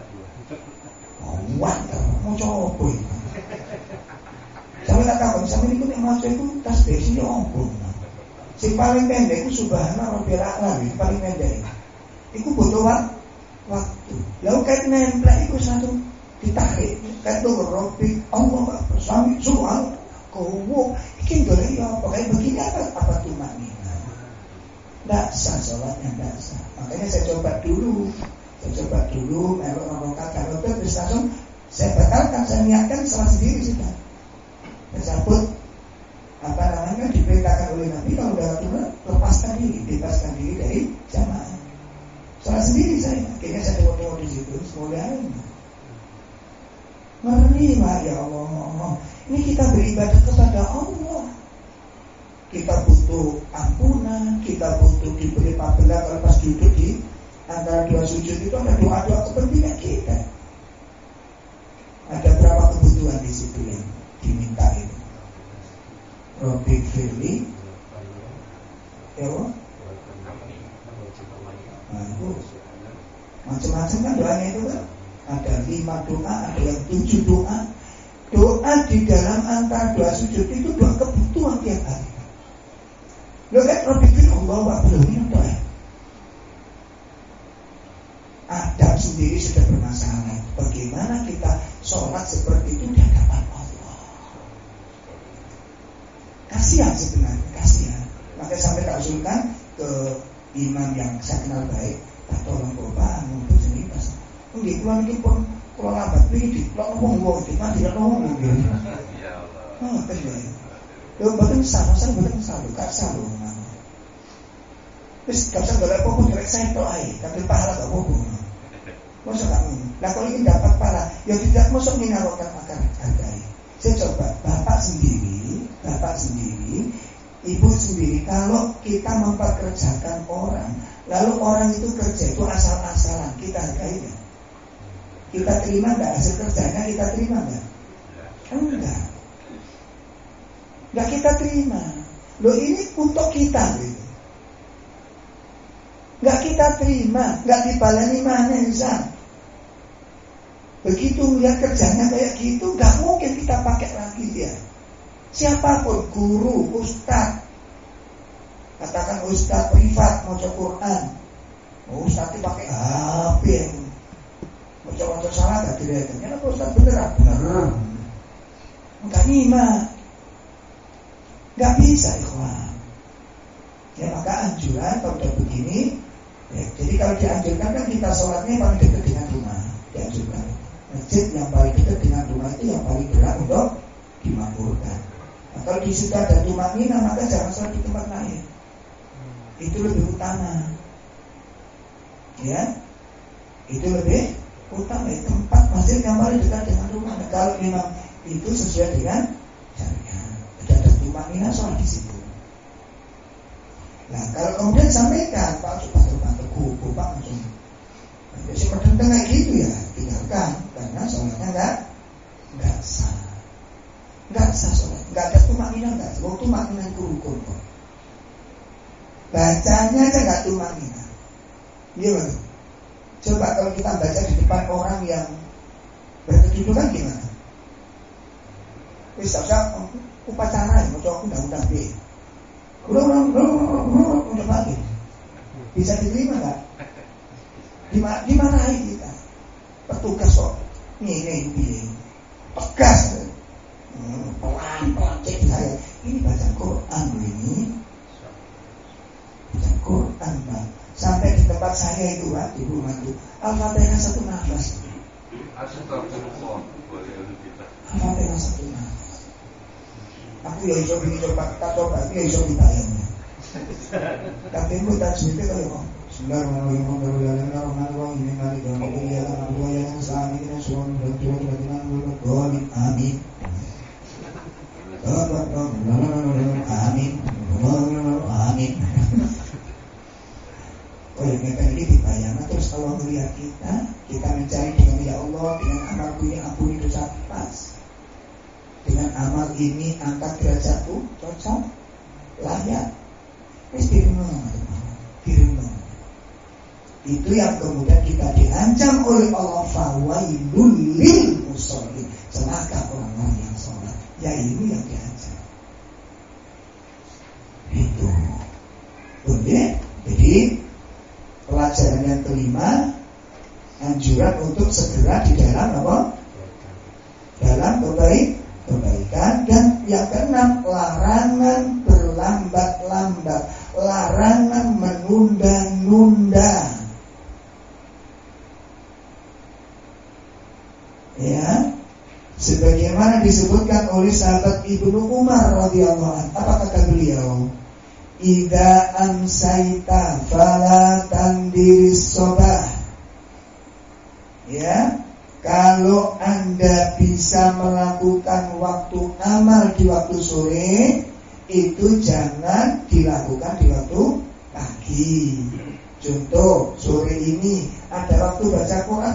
Waduh, mau coba itu. Saya nggak tahu, sampai itu yang masuk itu tas besi ompong. Si paling pendek itu subhanallah rabbil alamin, paling pendek. Itu butuh waktu. Lalu kayak nempel itu satu ditarik, kayak itu Robbi Allah bersami suang kowo. Ini boleh ya, pakai begini apa tuh maknanya? Tidak sah sholatnya, tidak sah. Makanya saya coba dulu, melok kalau terus langsung saya batalkan, saya niatkan sholat sendiri sudah. Saya cabut diperintahkan oleh Nabi kalau udah waktu bebaskan diri dari jamaah. Sholat sendiri saya, akhirnya saya tengok di situ, semoga ngeri lah ya Allah. Ini kita beribadah kepada Allah. Kita butuh ampunan, kita butuh diberi pahala kalau pas duduk di antara dua sujud itu ada doa-doa kepentingan kita. Ada berapa kebutuhan di situ yang diminta itu? Robbi firli, ya Allah. Macam-macam kan doanya itu kan. Ada 5 doa, ada yang 7 doa. Doa di dalam antara dua sujud itu doa kebutuhan tiap hari. Lo kan Robbi firli Allah wa belum doa. Adab sendiri sudah bermasalah. Bagaimana kita sholat seperti itu di hadapan Allah? Kasihan sebenarnya, kasihan. Makanya sampai tak usulkan ke imam yang saya kenal baik, tak tolong bapak untuk sendiri pas. Di pulang ini pun kalau lambat ini di pulang ngomong di mana tidak ngomong gitu. Oh benar. Lo betul salah, saya betul salah, gak salah. Terus gak usah boleh apa-apa direct saya toh air, tapi pahala gak apa-apa. Masa gak ngomong. Nah kalau ingin dapat pahala, ya tidak masa mengaruhkan akar hargai. Saya coba bapak sendiri, ibu sendiri, kalau kita mempekerjakan orang, lalu orang itu kerja itu asal-asalan, kita hargai gak? Kita terima gak hasil kerjanya? Kita terima gak? Enggak. Enggak kita terima. Loh ini untuk kita gitu. Enggak kita terima, enggak dibaleni maneh Zan. Begitu melihat kerjanya kayak gitu, enggak mungkin kita pakai lagi dia. Siapapun, guru, ustaz. Katakan ustaz privat mau Quran. Ustaz itu pakai HP. Mau salah gak dilihatnya? Kenapa ustaz beneran? Bener. Enggak nyimak. Enggak bisa ikhwan. Ya maka anjuran kalau udah begini Ya, jadi kalau dianjurkan kan kita sholatnya paling dekat dengan rumah, dianjurkan. Masjid yang paling dekat dengan rumah itu yang paling berat untuk dimakmurkan. Nah, kalau di situ ada tumanina, maka jangan sholat di tempat lain. Itu lebih utama. Ya, itu lebih utama. Tempat masjid yang paling dekat dengan rumah. Nah, kalau memang itu sesuai dengan syariat, ada tumanina, sholat di situ. Nah, kalau kemudian sampaikan, Pak, coba kubu, Pak, langsung. Nah, si pedang kayak gitu ya, tinggalkan, karena sholatnya enggak sah. Enggak sah sholat, enggak ada tumanina, enggak sah. Waktu tumanina itu rukun kok. Bacanya aja enggak tumanina. Iya betul. Coba kalau kita baca di depan orang yang berkedudukan gimana? Wis saja upacara ya, mau undang-undang B. Udah lagi. Bisa diterima nggak? Dimarahi kita. Petugas kok ini tegas. Pelan cek saya. Ini baca Quran ini. Baca Quran, Pak. Sampai di tempat saya itu, Pak, di rumah itu, Al-Fatihah satu nafas. Astagfirullah. Al-Fatihah satu nafas. Aku ya iso coba ya iso ditayangnya. Tapi aku tajwidnya kayak apa? Bismillahirrahmanirrahim. Amin. Amin. Oleh mereka ini dibayangkan. Terus kalau melihat kita mencari dengan ya Allah, dengan amalku ini ampuni dosa pas. Dengan amal ini angkat derajatku, cocok, layak. Wis dirunung. Itu yang kemudian kita diancam oleh Allah, fawailul lil musallin. Celaka orang-orang yang sholat. Ya ini yang diancam. Itu. Oke. Jadi pelajaran yang kelima, anjuran untuk segera di dalam apa? Dalam kebaikan. Dan yang keenam, larangan berlambat-lambat, larangan menunda-nunda. Ya, sebagaimana disebutkan oleh sahabat Ibnu Umar radhiyallahu anhu. Apa kata beliau? Idza amsaita fala tandiris sobah. Ya, kalau Anda bisa melakukan waktu amal di waktu sore, itu jangan dilakukan di waktu pagi. Contoh, sore ini ada waktu baca Quran.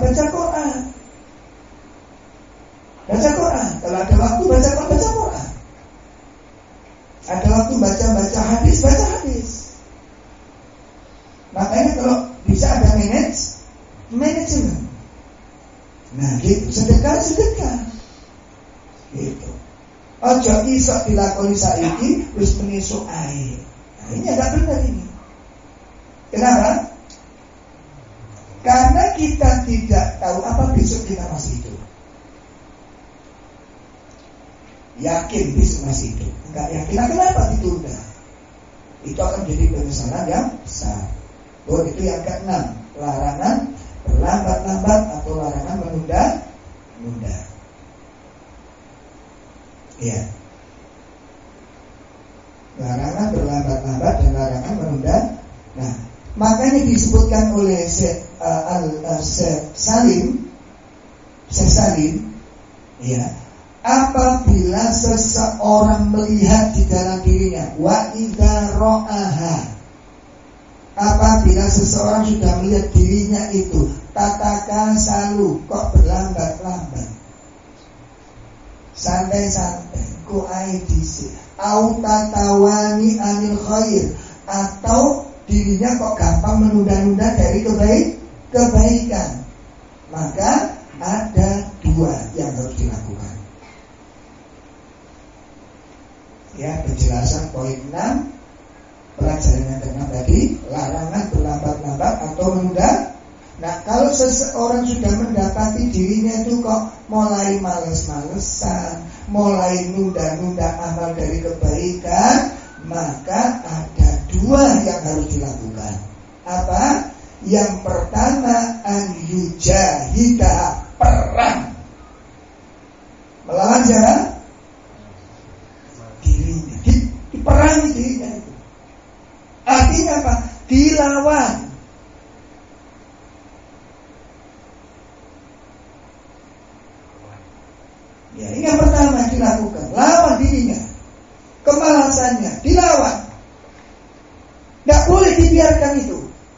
Baca Quran. Kalau ada waktu baca Quran. Ada waktu baca hadis. Makanya kalau bisa ada manajemen. Nah gitu, sedekah gitu. Ojo iso dilakoni saiki wis menisuk air. Nah, ini agak benar ini. Kenapa? Karena kita tidak tahu apa besok kita masih hidup. Yakin besok masih hidup, enggak yakin. Nah, kenapa ditunda? Itu akan jadi penyesalan yang besar. Itu yang keenam, larangan berlambat-lambat atau larangan menunda. Ya. Larangan berlambat-lambat dan larangan menunda. Nah, makanya disebutkan oleh Syekh Salim, ya, apabila seseorang melihat di dalam dirinya, wa idza ra'aha, apabila seseorang sudah melihat dirinya itu tatakan selalu kok berlambat-lambat, santai-santai, ku aidisi, au tatawani anil khair, atau dirinya kok gampang menunda-nunda dari kebaikan, maka ada dua yang harus dilakukan. Ya, penjelasan poin 6 pelajaran yang keenam tadi, larangan berlambat-lambat atau menunda. Nah, kalau seseorang sudah mendapati dirinya itu kok mulai males-malesan, mulai nunda-nunda amal dari kebaikan, maka ada dua yang harus dilakukan. Apa? Yang pertama an yujahidah, perang. Melawan siapa? Dirinya. Diperangi dirinya itu. Artinya apa? Dilawan. Ya, ini yang pertama dilakukan. Lawan dirinya. Kemalasannya dilawan. Tidak boleh dibiarkan itu.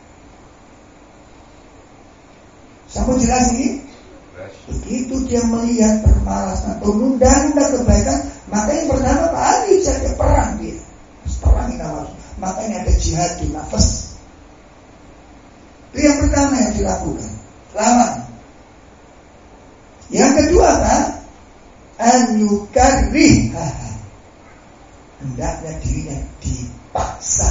Sampai jelas ini? Begitu dia melihat permalasan atau nunda-nunda kebaikan, maka yang pertama kali saja perang dia. Perang ini namanya. Makanya ada jihad di nafas. Itu yang pertama yang dilakukan. Lawan. Yang kedua apa? An-yukarrih. Hendaknya dirinya dipaksa.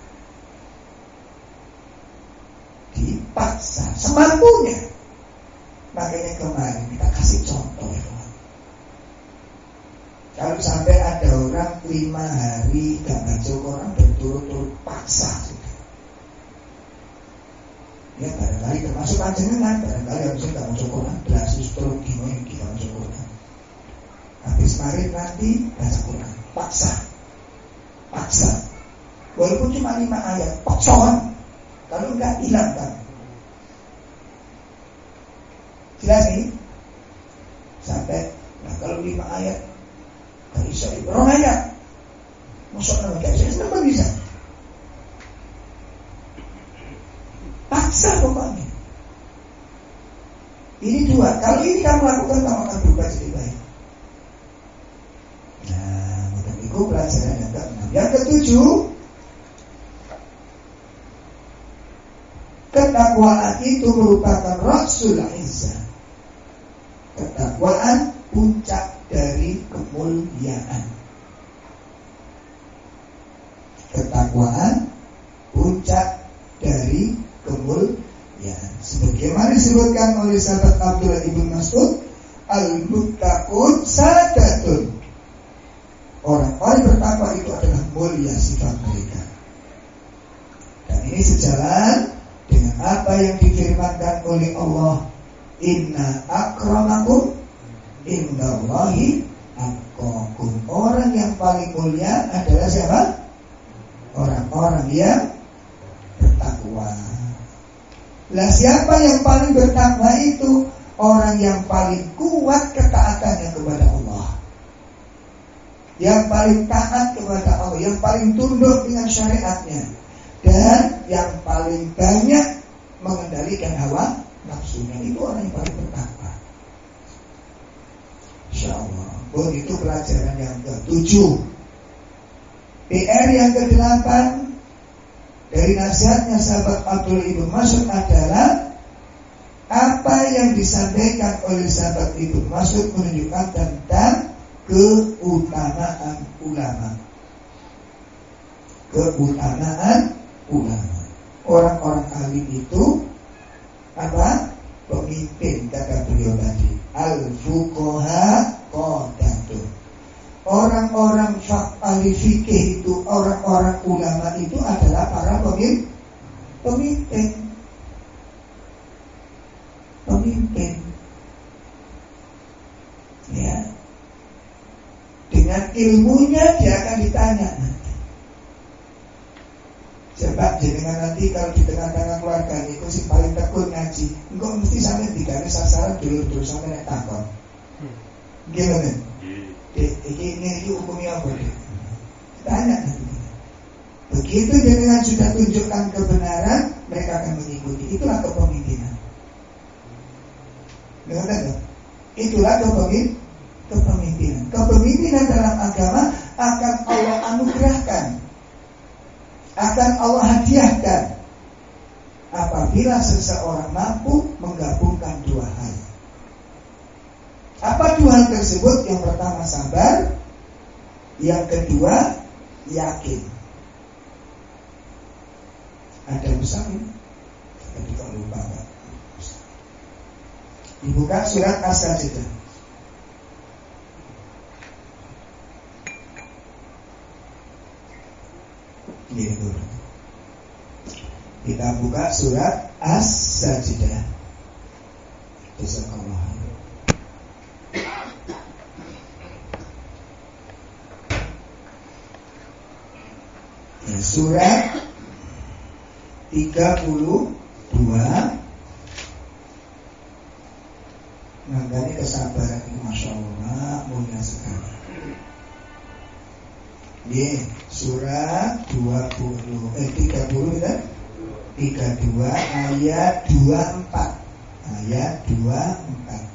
Dipaksa semampunya. Makanya kemarin kita kasih contoh ya. Kalau sampai ada orang 5 hari gak baca Quran berturut-turut paksa sudah. Ya barangkali termasuk panjenengan, barangkali harusnya gak baca Quran, belas terus gimana kita baca Quran. Habis maghrib nanti baca Quran, paksa. Walaupun cuma 5 ayat, paksakan. Kalau enggak hilang kan. Jelas ini? Sampai, nah kalau 5 ayat gak bisa, berapa ayat? Maksudnya gak bisa, kenapa bisa? Paksa pokoknya. Ini 2, kalau ini kamu lakukan, kamu akan berubah jadi baik. Nah, bukan itu pelajaran yang ke-6. Yang ke-7, ketakwaan itu merupakan rasul izzah. Ketakwaan puncak dari kemuliaan. Ketakwaan puncak dari kemuliaan. Sebagaimana disebutkan oleh sahabat Abdullah ibn Mas'ud, al-muttaqun sadatun. Orang-orang bertakwa itu adalah mulia sifat mereka. Dan ini sejalan dengan apa yang difirmankan oleh Allah, inna akramakum indallahi atqakum. Orang yang paling mulia adalah siapa? Orang-orang yang bertakwa. Lah siapa yang paling bertakwa itu? Orang yang paling kuat ketaatannya kepada Allah, yang paling taat kepada Allah, yang paling tunduk dengan syariatnya, dan yang paling banyak mengendalikan hawa nafsunya. Itu orang yang paling bertakwa. InsyaAllah. Itu pelajaran yang ke-7. PR yang ke-8 dari nasihatnya sahabat Abdullah ibn Mas'ud adalah apa yang disampaikan oleh sahabat ibn Mas'ud menunjukkan tentang keutamaan ulama. Keutamaan ulama. Orang-orang alim itu apa? Pemimpin, kata beliau tadi. Al-fuqaha qadatun. Orang-orang ahli fikih itu, orang-orang ulama itu adalah para pemimpin. Ya. Dengan ilmunya dia akan ditanya nanti. Coba jenengan nanti kalau di tengah-tengah keluarga itu si paling tekun ngaji, engkau mesti sampai digawe sasaran dulu sampai nek takon. Gimana? Ini hukumnya apa? Tanya nanti. Begitu jenengan sudah tunjukkan kebenaran, mereka akan mengikuti. Itulah kepemimpinan. Dengar tak? Itulah kepemimpinan. Kepemimpinan dalam agama akan Allah anugerahkan, akan Allah hadiahkan apabila seseorang mampu menggabungkan 2 hal. Apa 2 hal tersebut? Yang pertama sabar, yang kedua yakin. Ada usaha? Tapi kalau lupa Pak. Dibuka surat As-Sajdah. Kita buka surat As-Sajdah. Jazakallah. Ya, surat 32. Makanya kesabaran ini Masya Allah mulia sekali. Ini surat 30 kan? 32 ayat 24. Ayat 24.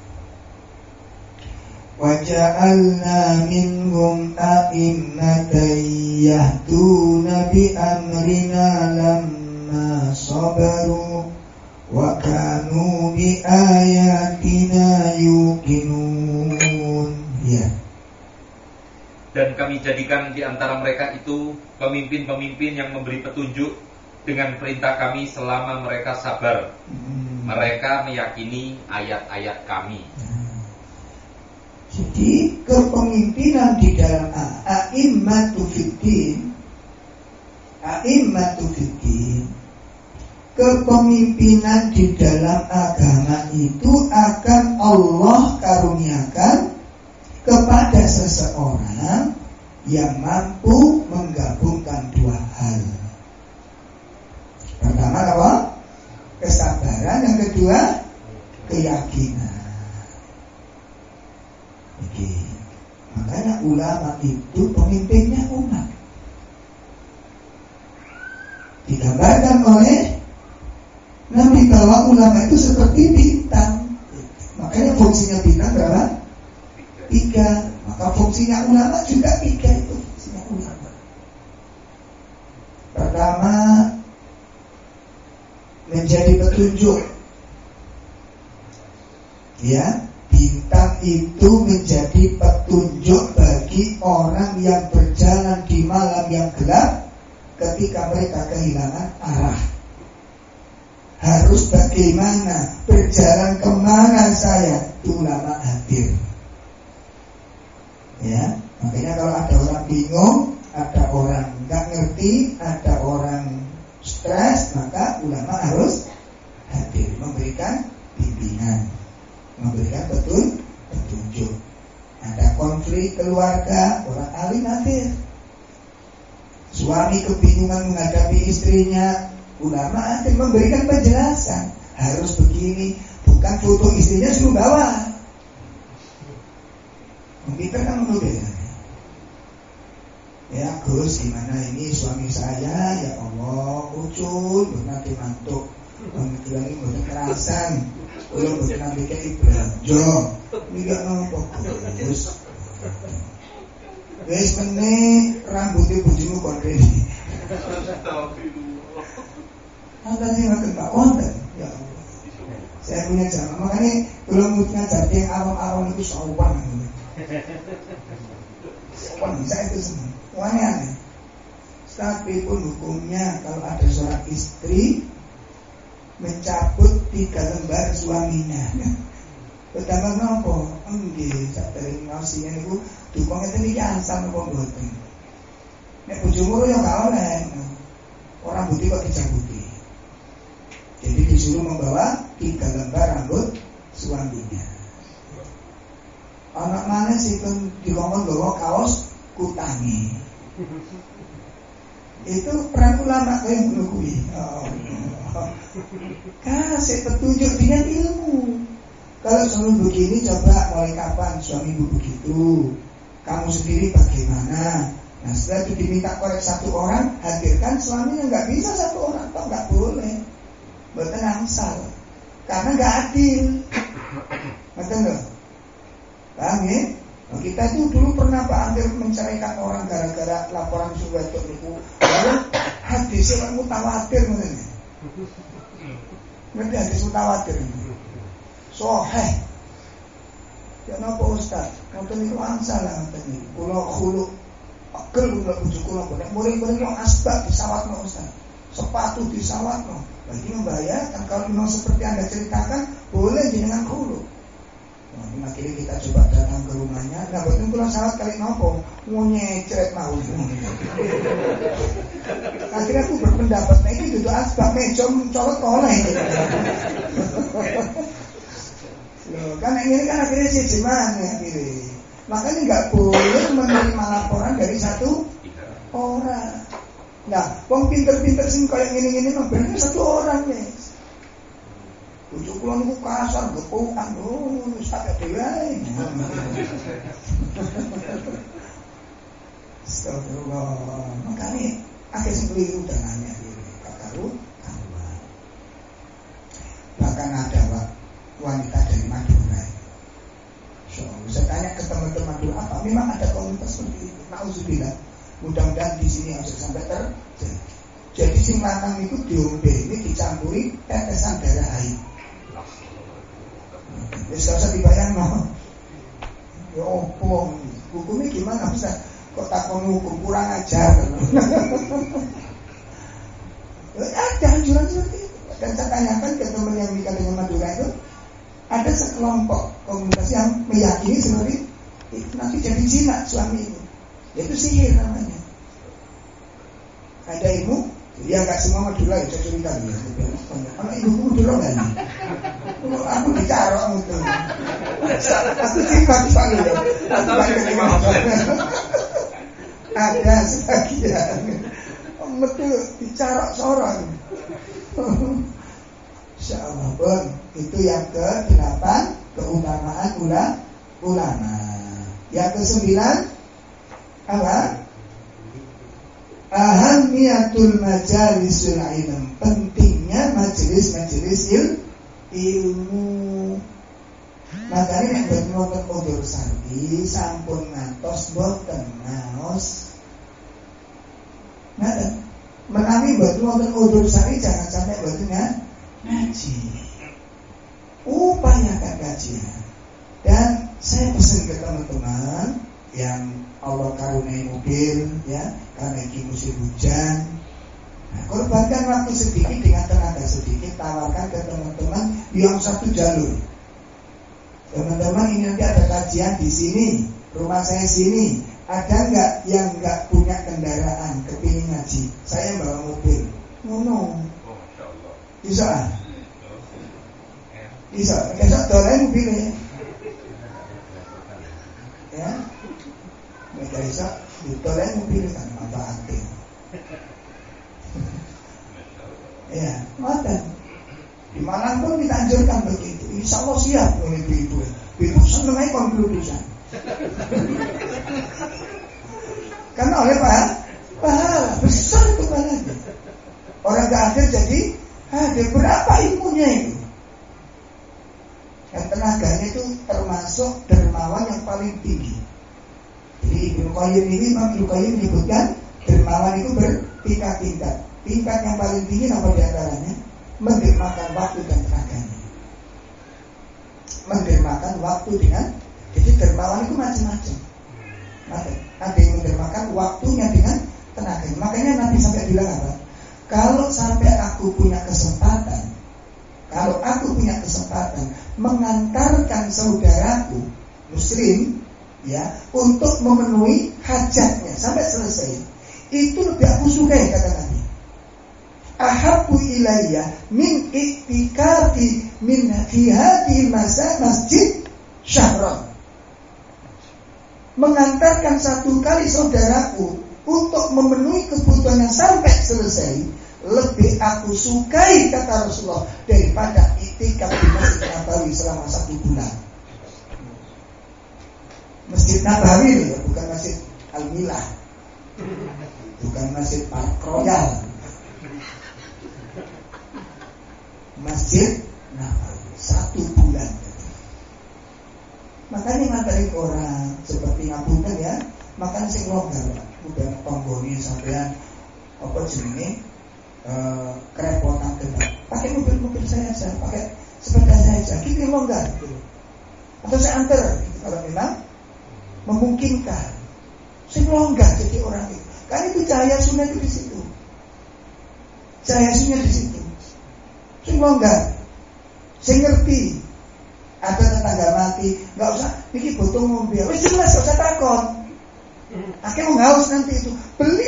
Waja'alna minhum a'immatan yahduna bi amrina lamma sabaru wa kanu bi ayatina yuqinun. Ya. Dan kami jadikan di antara mereka itu pemimpin-pemimpin yang memberi petunjuk dengan perintah kami selama mereka sabar. Mereka meyakini ayat-ayat kami. Jadi kepemimpinan di dalam a'immatu fiddin, kepemimpinan di dalam agama itu akan Allah karuniakan kepada seseorang yang mampu menggabungkan dua hal. Pertama apa? Kesabaran. Yang kedua keyakinan. Oke. Makanya ulama itu pemimpinnya umat. Digambarkan oleh Nabi bahwa ulama itu seperti bintang. Makanya fungsinya bintang berapa? 3. Maka fungsinya ulama juga 3 itu fungsinya ulama. Pertama, menjadi petunjuk. Ya, bintang itu menjadi petunjuk bagi orang yang berjalan di malam yang gelap ketika mereka kehilangan arah. Harus bagaimana, berjalan kemana saya, ulama hadir. Ya, makanya kalau ada orang bingung, ada orang nggak ngerti, ada orang stres, maka ulama harus hadir, memberikan bimbingan, memberikan petunjuk. Ada konflik keluarga, orang alim hadir. Suami kebingungan menghadapi istrinya, ulama hadir memberikan penjelasan. Harus begini, bukan foto istrinya suruh bawa. Kita kan menulis. Ya Gus, gimana ini suami saya, ya Allah, ucul, nanti mantuk, mengilangi boten kerasan, belum boten nanti kayak belanja, ini gak nopo Gus. Wes meneh rambutnya bujimu kondisi. Ada sih makin tak wonten, ya Allah. Saya punya jamaah, makanya belum ngajar yang awam-awam itu sopan. Sopan bisa itu semua. Aneh-aneh. Tapi pun hukumnya kalau ada seorang istri mencabut 3 lembar suaminya. Pertama nopo? Nggih, sak dereng ngasinya niku dukung ngeten iki ansam napa mboten. Nek bojomu yo gak oleh. Orang budi kok dicabuti. Jadi disuruh membawa 3 lembar rambut suaminya. Anak mana sih kan dikongkon bawa kaos kutangi. Itu peran ulama yang menukui. Kasih petunjuk dengan ilmu. Kalau suami begini, coba mulai kapan suami begitu? Kamu sendiri bagaimana? Nah setelah itu diminta korek 1 orang, hadirkan suaminya. Nggak bisa 1 orang, toh nggak boleh. Betul angsal, karena nggak adil. Betul nggak? Paham ya? Nah, kita itu dulu pernah Pak hampir menceraikan orang gara-gara laporan suatu itu. Lalu hadis yang mutawatir namanya. Ngerti hadis mutawatir ini? Soheh. Ya napa Ustaz? Ngoten niku angsal lah ngoten niku. Kula khulu pegel kula bojo kula nek muring-muring wong asbab disawatno Ustaz. Sepatu disawatno. Bagi membayarkan kalau memang seperti Anda ceritakan boleh jenengan khulu. Akhirnya kita coba datang ke rumahnya. Nah, betul pulang salat kali nopo, mau nyecret mau. Akhirnya aku berpendapat, nah ini duduk asbak meja colot oleh. Loh, kan ini kan akhirnya sejeman ya akhirnya. Makanya nggak boleh menerima laporan dari satu orang. Nah, wong pinter-pinter sing kayak gini-gini mah bener satu orang nih. Ujuk kula niku kasar, gepukan, sakit dhewe. Astagfirullah. Makanya akeh sing keliru danane karo karuan. Bahkan ada wanita dari Madura. So, saya tanya ke teman-teman dulu apa? Memang ada komunitas seperti itu. Nauzubillah. Mudah-mudahan di sini harus sampai terjadi. Jadi sing lanang itu diombe ini dicampuri tetesan darah haid. Wis gak usah dibayangno. Ya opo, hukumnya gimana bisa kok takon hukum kurang ajar. Ada anjuran seperti itu. Dan saya tanyakan ke teman yang nikah dengan Madura itu, ada sekelompok komunitas yang meyakini seperti itu nanti jadi jinak suami itu. Itu sihir namanya. Ada ilmu, ya nggak semua Madura ya saya cerita ya. Kalau ibuku Madura nggak nih? Aku dicarok itu. Aku cerita soalnya. Ada sebagian. Betul dicarok sorong. Insyaallah pun itu yang ke-8 keutamaan ulama. Yang ke-9 apa? Ahamiyatul majalisul ilm, pentingnya majelis-majelis ilmu. Makanya nek mboten wonten udzur sardi sampun ngantos boten naos. Nah, menawi mboten wonten udzur sardi jangan sampai mboten ngaji. Upayakan kajian. Dan saya pesan ke teman-teman yang Allah karuniai mobil ya, karena ini musim hujan. Nah, korbankan waktu sedikit dengan tenaga sedikit, tawarkan ke teman-teman yang satu jalur. Teman-teman ini nanti ada kajian di sini, rumah saya sini. Ada nggak yang nggak punya kendaraan kepingin ngaji? Saya bawa mobil. Ngono. Bisa? Bisa. Besok dolen mobilnya. Ya. Mereka bisa ditolak mobil kan manfaatnya. Ya, mata. Di mana pun kita anjurkan begitu. Insya Allah siap oleh ibu. Ibu senang aja konklusi. Karena oleh pahala besar itu pahalanya. Orang kafir jadi ada berapa ilmunya itu? Dan tenaganya itu termasuk dermawan yang paling tinggi. Jadi Ibnu Qayyim ini, Imam Ibnu Qayyim menyebutkan dermawan itu bertingkat-tingkat. Tingkat yang paling tinggi apa diantaranya? Mendermakan waktu dan tenaganya. Mendermakan waktu dengan, jadi dermawan itu macam-macam. Ada yang mendermakan waktunya dengan tenaganya. Makanya Nabi sampai bilang apa? Kalau sampai aku punya kesempatan, kalau aku punya kesempatan mengantarkan saudaraku Muslim ya untuk memenuhi hajatnya sampai selesai, itu lebih aku sukai, kata Nabi. Ahabbu ilayya min iktikafi min fi hadhihi masjid syahran. Mengantarkan satu kali saudaraku untuk memenuhi kebutuhannya sampai selesai lebih aku sukai, kata Rasulullah, daripada iktikaf di Masjid Nabawi selama 1 bulan. Masjid Nabawi ya, bukan Masjid Al-Milah, bukan Masjid Park Royal, Masjid Nabawi 1 bulan. Makanya materi orang seperti ngapunten ya, makan sing longgar, udah tonggoni sampean apa jenenge kerepotan kita. Pakai mobil saya aja, pakai sepeda saya aja, gitu longgar gitu. Atau saya antar gitu, kalau memang memungkinkan. Sing longgar jadi orang itu. Kan itu cahaya sunnah itu di situ. Cahaya sunnah di situ. Sing longgar, sing ngerti. Ada tetangga mati lagi, nggak usah bikin butuh mobil, wis jelas nggak usah takon. Akhirnya mau haus nanti itu, beli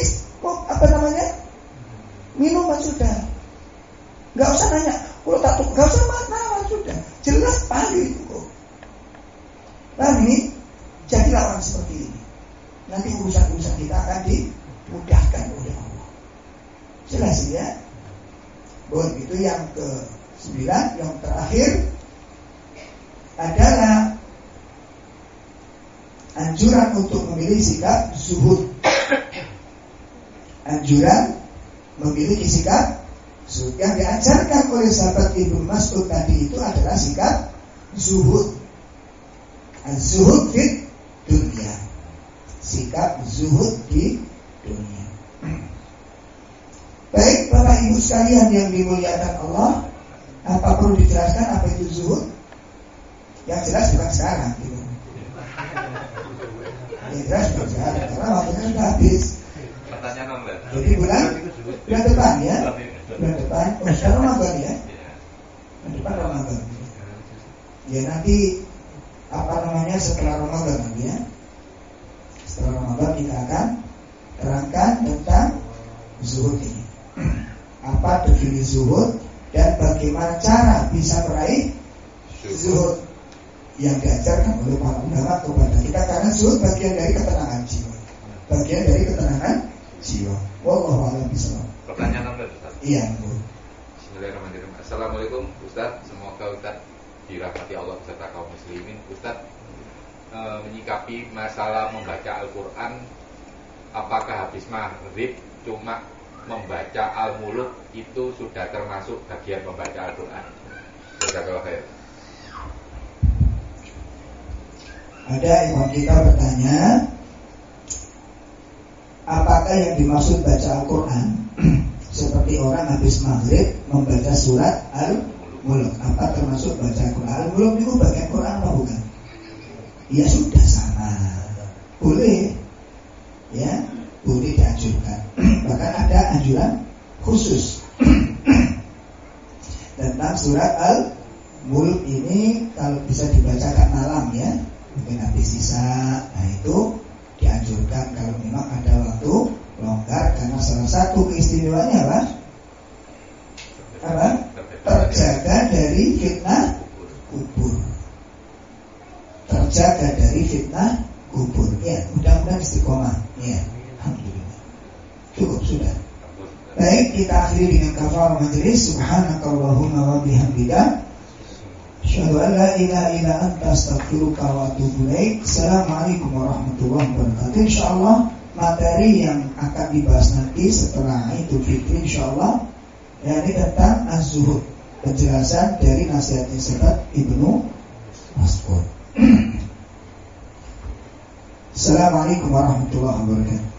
minuman sudah, nggak usah nanya, kalau tak tuh nggak usah mana sudah, jelas panggil itu kok. Nah ini jadilah orang seperti ini. Nanti urusan-urusan kita akan dimudahkan oleh Allah. Jelas ya. Bon, itu yang ke-9, yang terakhir adalah anjuran untuk memilih sikap zuhud. Anjuran memiliki sikap zuhud yang diajarkan oleh sahabat Ibnu Mas'ud tadi itu adalah sikap zuhud. Az-zuhud fit dunia. Sikap zuhud di dunia. Baik Bapak Ibu sekalian yang dimuliakan Allah, apa perlu dijelaskan apa itu zuhud? Yang jelas bukan sekarang gitu. Yang jelas bukan sekarang karena waktunya sudah habis. Pertanyaan nomor. Jadi bulan depan ya. Bulan depan, sekarang Ramadan ya. Bulan depan Ramadan. Ya nanti setelah Ramadan nanti ya. Setelah Ramadan kita akan terangkan tentang zuhud ini. Apa definisi zuhud dan bagaimana cara bisa meraih zuhud yang diajarkan oleh para ulama kepada kita, karena zuhud bagian dari ketenangan jiwa. Bagian dari ketenangan jiwa. Wallahu a'lam bishawab. Pertanyaan nomor Ustaz. Iya, Bu. Bismillahirrahmanirrahim. Assalamualaikum Ustaz, semoga Ustaz dirahmati Allah beserta kaum muslimin. Ustaz, menyikapi masalah membaca Al-Quran, apakah habis maghrib cuma membaca Al-Muluk itu sudah termasuk bagian membaca Al-Quran? Jazakallahu khair. Ada imam kita bertanya, apakah yang dimaksud baca Al-Quran seperti orang habis maghrib membaca surat Al-Muluk, apa termasuk baca Al-Quran? Al-Muluk itu bagian Quran apa bukan? Ya sudah sama, boleh, ya boleh dianjurkan. Bahkan ada anjuran khusus tentang surat Al-Muluk ini kalau bisa dibacakan malam ya, mungkin habis sisa. Nah itu dianjurkan kalau memang ada waktu longgar, karena salah satu keistimewaannya apa? Terjaga dari fitnah kubur. Terjaga dari fitnah kubur. Ya, mudah-mudahan istiqomah. Ya, alhamdulillah. Cukup sudah. Baik, kita akhiri dengan kafarah majelis. Subhanakallahumma wa bihamdika, asyhadu an la ilaha illa anta, astaghfiruka wa atubu ilaik. Assalamualaikum warahmatullahi wabarakatuh. Insyaallah materi yang akan dibahas nanti setelah Idul Fitri insyaallah yakni tentang az-zuhud, penjelasan dari nasihatnya sahabat Ibnu Mas'ud. Assalamualaikum warahmatullahi wabarakatuh.